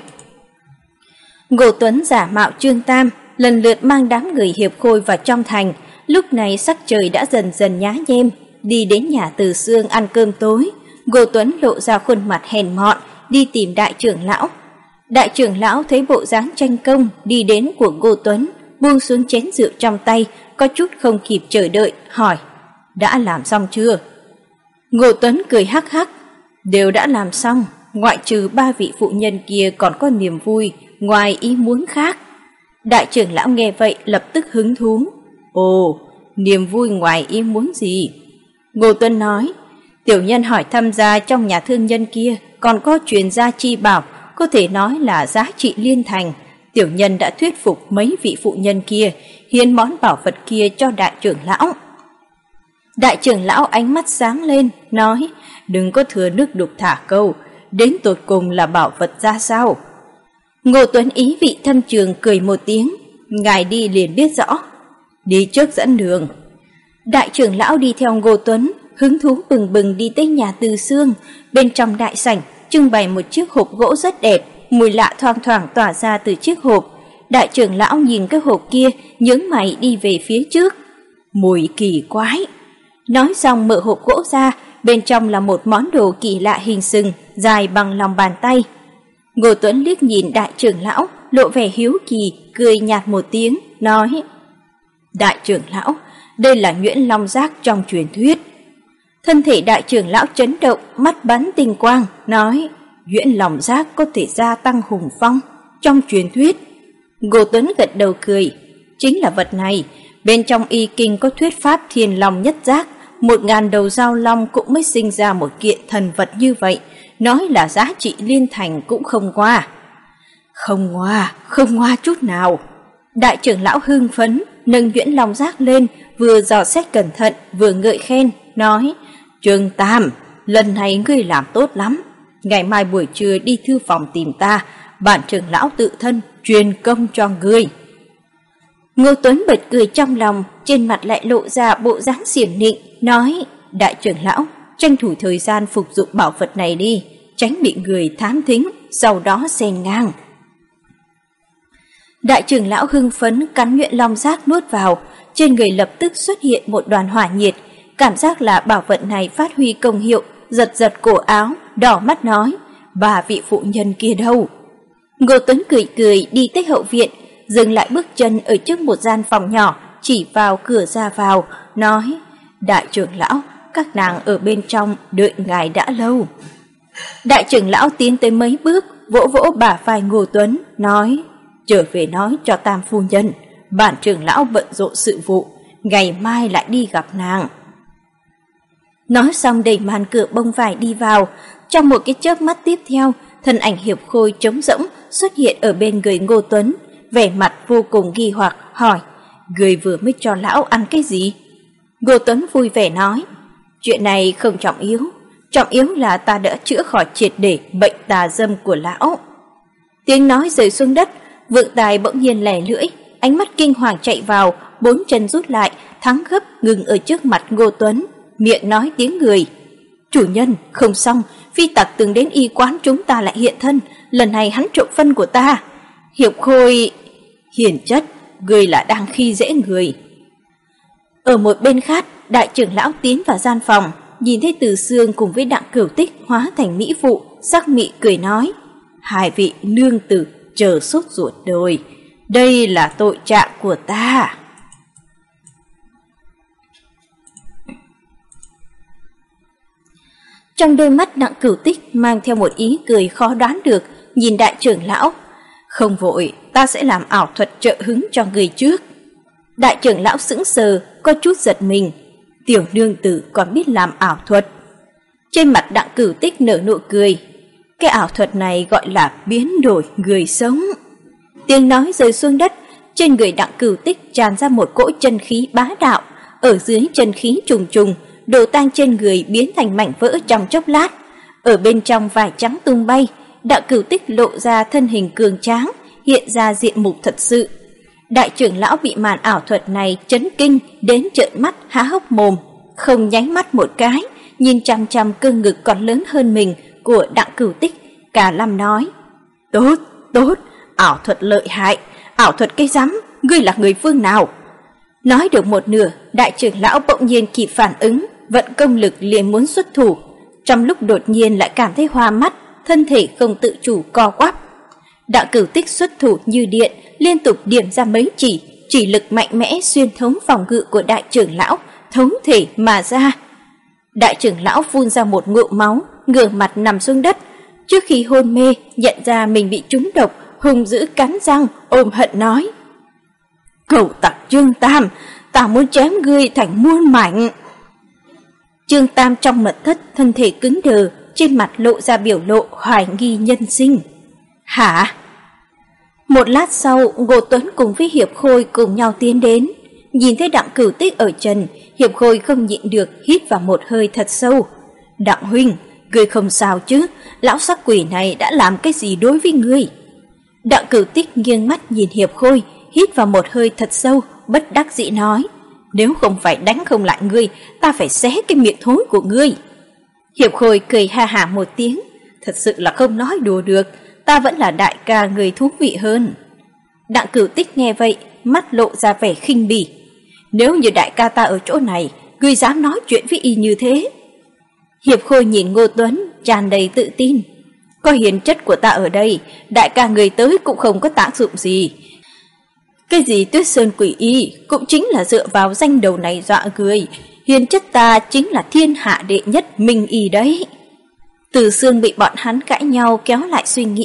Ngô Tuấn giả mạo Trương Tam, lần lượt mang đám người Hiệp Khôi vào trong thành. Lúc này sắc trời đã dần dần nhá nhem, đi đến nhà Từ Xương ăn cơm tối. Ngô Tuấn lộ ra khuôn mặt hèn mọn, đi tìm đại trưởng lão. Đại trưởng lão thấy bộ dáng tranh công đi đến của Ngô Tuấn, buông xuống chén rượu trong tay, có chút không kịp chờ đợi, hỏi, đã làm xong chưa? Ngô Tuấn cười hắc hắc, đều đã làm xong, ngoại trừ 3 vị phụ nhân kia còn có niềm vui ngoài ý muốn khác. Đại trưởng lão nghe vậy lập tức hứng thú. Ồ, niềm vui ngoài ý muốn gì? Ngô Tuấn nói, tiểu nhân hỏi thăm gia trong nhà thương nhân kia còn có truyền gia chi bảo, có thể nói là giá trị liên thành. Tiểu nhân đã thuyết phục mấy vị phụ nhân kia hiến món bảo vật kia cho đại trưởng lão. Đại trưởng lão ánh mắt sáng lên, nói, đừng có thừa nước đục thả câu, đến tột cùng là bảo vật ra sao? Ngô Tuấn ý vị thâm trường cười một tiếng, ngài đi liền biết rõ, đi trước dẫn đường. Đại trưởng lão đi theo Ngô Tuấn, hứng thú bừng bừng đi tới nhà Từ Xương. Bên trong đại sảnh trưng bày một chiếc hộp gỗ rất đẹp, mùi lạ thoang thoảng tỏa ra từ chiếc hộp. Đại trưởng lão nhìn cái hộp kia, nhướng mày đi về phía trước. Mùi kỳ quái. Nói xong mở hộp gỗ ra, bên trong là một món đồ kỳ lạ hình sừng, dài bằng lòng bàn tay. Ngô Tuấn liếc nhìn đại trưởng lão, lộ vẻ hiếu kỳ, cười nhạt một tiếng, nói, đại trưởng lão, đây là nhuyễn long giác trong truyền thuyết. Thân thể đại trưởng lão chấn động, mắt bắn tinh quang, nói, nhuyễn long giác có thể gia tăng hùng phong trong truyền thuyết. Ngô Tuấn gật đầu cười, chính là vật này. Bên trong y kinh có thuyết pháp thiên long nhất giác, 1000 đầu dao long cũng mới sinh ra một kiện thần vật như vậy, nói là giá trị liên thành cũng không qua. Không ngoa chút nào. Đại trưởng lão hưng phấn, nâng nhuyễn long giác lên, vừa dò xét cẩn thận, vừa ngợi khen, nói: Trương Tam, lần này ngươi làm tốt lắm. Ngày mai buổi trưa đi thư phòng tìm ta, bản trưởng lão tự thân truyền công cho ngươi. Ngô Tuấn bật cười trong lòng, trên mặt lại lộ ra bộ dáng xiểm nịnh, nói: Đại trưởng lão, tranh thủ thời gian phục dụng bảo vật này đi, tránh bị người thám thính, sau đó xen ngang. Đại trưởng lão hưng phấn cắn nhuyễn long giác nuốt vào, trên người lập tức xuất hiện một đoàn hỏa nhiệt, cảm giác là bảo vật này phát huy công hiệu, giật giật cổ áo, đỏ mắt nói: Bà vị phụ nhân kia đâu? Ngô Tuấn cười cười đi tới hậu viện, dừng lại bước chân ở trước một gian phòng nhỏ, chỉ vào cửa ra vào, nói: Đại trưởng lão, các nàng ở bên trong đợi ngài đã lâu. Đại trưởng lão tiến tới mấy bước, vỗ vỗ bả vai Ngô Tuấn, nói: Trở về nói cho Tam phu nhân, bản trưởng lão bận rộn sự vụ, ngày mai lại đi gặp nàng. Nói xong đẩy màn cửa bông vải đi vào, trong một cái chớp mắt tiếp theo, thân ảnh Hiệp Khôi trống rỗng xuất hiện ở bên người Ngô Tuấn, vẻ mặt vô cùng nghi hoặc hỏi: Người vừa mới cho lão ăn cái gì? Ngô Tuấn vui vẻ nói: Chuyện này không trọng yếu là ta đã chữa khỏi triệt để bệnh tà dâm của lão. Tiếng nói rơi xuống đất, Vượng Tài bỗng nhiên lẻ lưỡi, ánh mắt kinh hoàng chạy vào, 4 chân rút lại, thắng gấp ngừng ở trước mặt Ngô Tuấn, miệng nói tiếng người: Chủ nhân, không xong, phi tặc từng đến y quán chúng ta lại hiện thân, lần này hắn trộm phân của ta. Hiệp Khôi, hiền chất, người là đang khi dễ người. Ở một bên khác, đại trưởng lão tiến vào gian phòng, nhìn thấy Từ Xương cùng với Đặng Cửu Tích hóa thành mỹ phụ, sắc mị cười nói: Hai vị nương tử chờ sốt ruột rồi, đây là tội trạng của ta. Trong đôi mắt Đặng Cửu Tích mang theo một ý cười khó đoán được, nhìn đại trưởng lão: Không vội, ta sẽ làm ảo thuật trợ hứng cho người trước. Đại trưởng lão sững sờ, có chút giật mình. Tiểu nương tử còn biết làm ảo thuật. Trên mặt Đặng Cửu Tích nở nụ cười. Cái ảo thuật này gọi là biến đổi người sống. Tiếng nói rơi xuống đất, trên người Đặng Cửu Tích tràn ra một cỗ chân khí bá đạo, ở dưới chân khí trùng trùng, đồ tang trên người biến thành mảnh vỡ trong chốc lát. Ở bên trong vải trắng tung bay, Đặng Cửu Tích lộ ra thân hình cường tráng, hiện ra diện mục thật sự. Đại trưởng lão bị màn ảo thuật này chấn kinh đến trợn mắt há hốc mồm, không nháy mắt một cái, nhìn chằm chằm cơ ngực còn lớn hơn mình của Đặng Cửu Tích, cả lâm nói: Tốt, ảo thuật lợi hại, ảo thuật cái rắm, ngươi là người phương nào? Nói được một nửa, đại trưởng lão bỗng nhiên kịp phản ứng, vận công lực liền muốn xuất thủ, trong lúc đột nhiên lại cảm thấy hoa mắt, thân thể không tự chủ co quắp. Đặng Cửu Tích xuất thủ như điện, liên tục điểm ra mấy chỉ lực mạnh mẽ xuyên thấu phòng ngự của đại trưởng lão, thấu thể mà ra. Đại trưởng lão phun ra một ngụm máu, ngửa mặt nằm xuống đất. Trước khi hôn mê, nhận ra mình bị trúng độc, hung dữ cắn răng, ôm hận nói: Cẩu tặc Trương Tam, ta muốn chém ngươi thành muôn mảnh. Trương Tam trong mật thất, thân thể cứng đờ, trên mặt lộ ra biểu lộ hoài nghi nhân sinh. Hả? Một lát sau, Ngô Tuấn cùng với Hiệp Khôi cùng nhau tiến đến. Nhìn thấy Đặng Cửu Tích ở trần, Hiệp Khôi không nhịn được hít vào một hơi thật sâu. Đặng huynh, ngươi không sao chứ? Lão sắc quỷ này đã làm cái gì đối với ngươi? Đặng Cửu Tích nghiêng mắt nhìn Hiệp Khôi, hít vào một hơi thật sâu, bất đắc dĩ nói: Nếu không phải đánh không lại ngươi, ta phải xé cái miệng thối của ngươi. Hiệp Khôi cười ha hả một tiếng: Thật sự là không nói đùa được, ta vẫn là đại ca người thú vị hơn. Đặng Cửu Tích nghe vậy, mắt lộ ra vẻ khinh bỉ: Nếu như đại ca ta ở chỗ này, ngươi dám nói chuyện với y như thế? Hiệp Khôi nhìn Ngô Tuấn, tràn đầy tự tin: Có hiền chất của ta ở đây, đại ca người tới cũng không có tác dụng gì. Cái gì Tuyết Sơn quỷ y cũng chính là dựa vào danh đầu này dọa người. Hiền chất ta chính là thiên hạ đệ nhất minh y đấy. Từ Xương bị bọn hắn cãi nhau kéo lại suy nghĩ,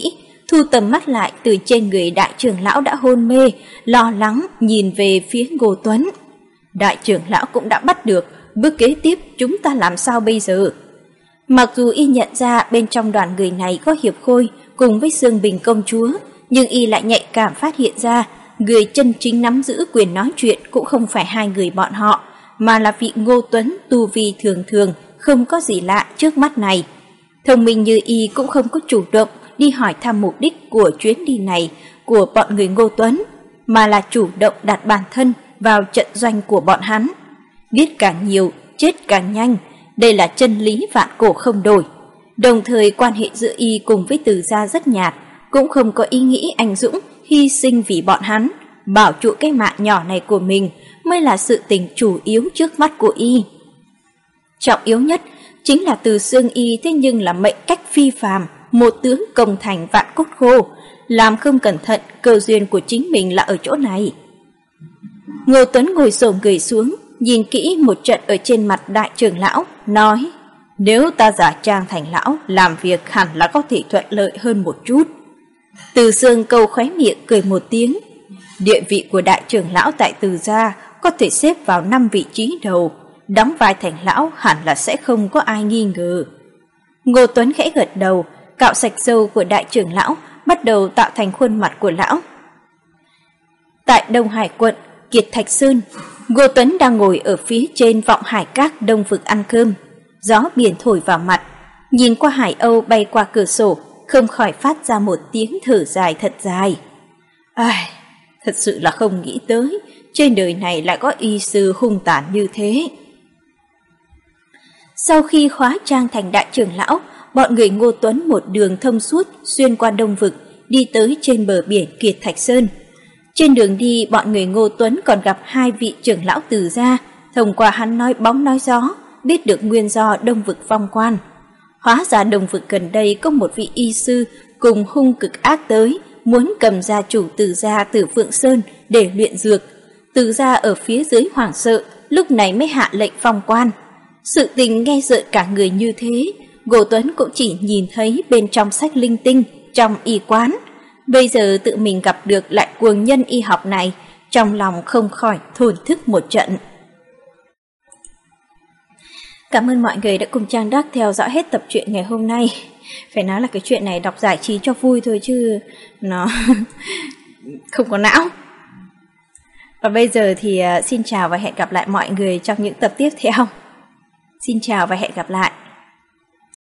thu tầm mắt lại từ trên người đại trưởng lão đã hôn mê, lo lắng nhìn về phía Ngô Tuấn. Đại trưởng lão cũng đã bắt được, bước kế tiếp chúng ta làm sao bây giờ? Mặc dù y nhận ra bên trong đoàn người này có Hiệp Khôi cùng với Dương Bình công chúa, nhưng y lại nhạy cảm phát hiện ra người chân chính nắm giữ quyền nói chuyện cũng không phải hai người bọn họ, mà là vị Ngô Tuấn tu vi thường thường, không có gì lạ trước mắt này. Thông minh như y cũng không có chủ động đi hỏi thăm mục đích của chuyến đi này của bọn người Ngô Tuấn, mà là chủ động đặt bản thân vào trận doanh của bọn hắn. Biết càng nhiều, chết càng nhanh, đây là chân lý vạn cổ không đổi. Đồng thời quan hệ giữa y cùng với Từ gia rất nhạt, cũng không có ý nghĩ anh dũng hy sinh vì bọn hắn, bảo trụ cái mạng nhỏ này của mình mới là sự tình chủ yếu trước mắt của y. Trọng yếu nhất chính là Từ xương y thế nhưng là mệnh cách phi phàm, một tướng công thành vạn cốt khô, làm không cẩn thận cơ duyên của chính mình là ở chỗ này. Ngô Tuấn ngồi xổm người xuống, nhìn kỹ một trận ở trên mặt đại trưởng lão, nói: nếu ta giả trang thành lão, làm việc hẳn là có thể thuận lợi hơn một chút. Từ xương câu khóe miệng cười một tiếng. Địa vị của đại trưởng lão tại Từ gia có thể xếp vào 5 vị trí đầu, đóng vai thành lão hẳn là sẽ không có ai nghi ngờ. Ngô Tuấn khẽ gật đầu, cạo sạch râu của đại trưởng lão, bắt đầu tạo thành khuôn mặt của lão. Tại Đông Hải quận Kiệt Thạch Sơn, Ngô Tuấn đang ngồi ở phía trên vọng hải các Đông vực ăn cơm. Gió biển thổi vào mặt, nhìn qua hải âu bay qua cửa sổ, không khỏi phát ra một tiếng thở dài thật dài. Ai, thật sự là không nghĩ tới, trên đời này lại có y sư hung tàn như thế. Sau khi khóa trang thành đại trưởng lão, bọn người Ngô Tuấn một đường thông suốt xuyên qua Đông vực, đi tới trên bờ biển Kiệt Thạch Sơn. Trên đường đi, bọn người Ngô Tuấn còn gặp hai vị trưởng lão Từ gia, thông qua hắn nói bóng nói gió, biết được nguyên do Đông vực phong quan. Hóa ra Đông vực gần đây có một vị y sư cùng hung cực ác tới, muốn cầm gia chủ Từ gia từ Phượng Sơn để luyện dược. Từ gia ở phía dưới hoảng sợ, lúc này mới hạ lệnh phong quan. Sự tình nghe rợn cả người như thế, Ngô Tuấn cũng chỉ nhìn thấy bên trong sách linh tinh, trong y quán. Bây giờ tự mình gặp được lại cuồng nhân y học này, trong lòng không khỏi thổn thức một trận. Cảm ơn mọi người đã cùng Trang Đắc theo dõi hết tập truyện ngày hôm nay. Phải nói là cái chuyện này đọc giải trí cho vui thôi chứ nó không có não. Và bây giờ thì xin chào và hẹn gặp lại mọi người trong những tập tiếp theo. Xin chào và hẹn gặp lại.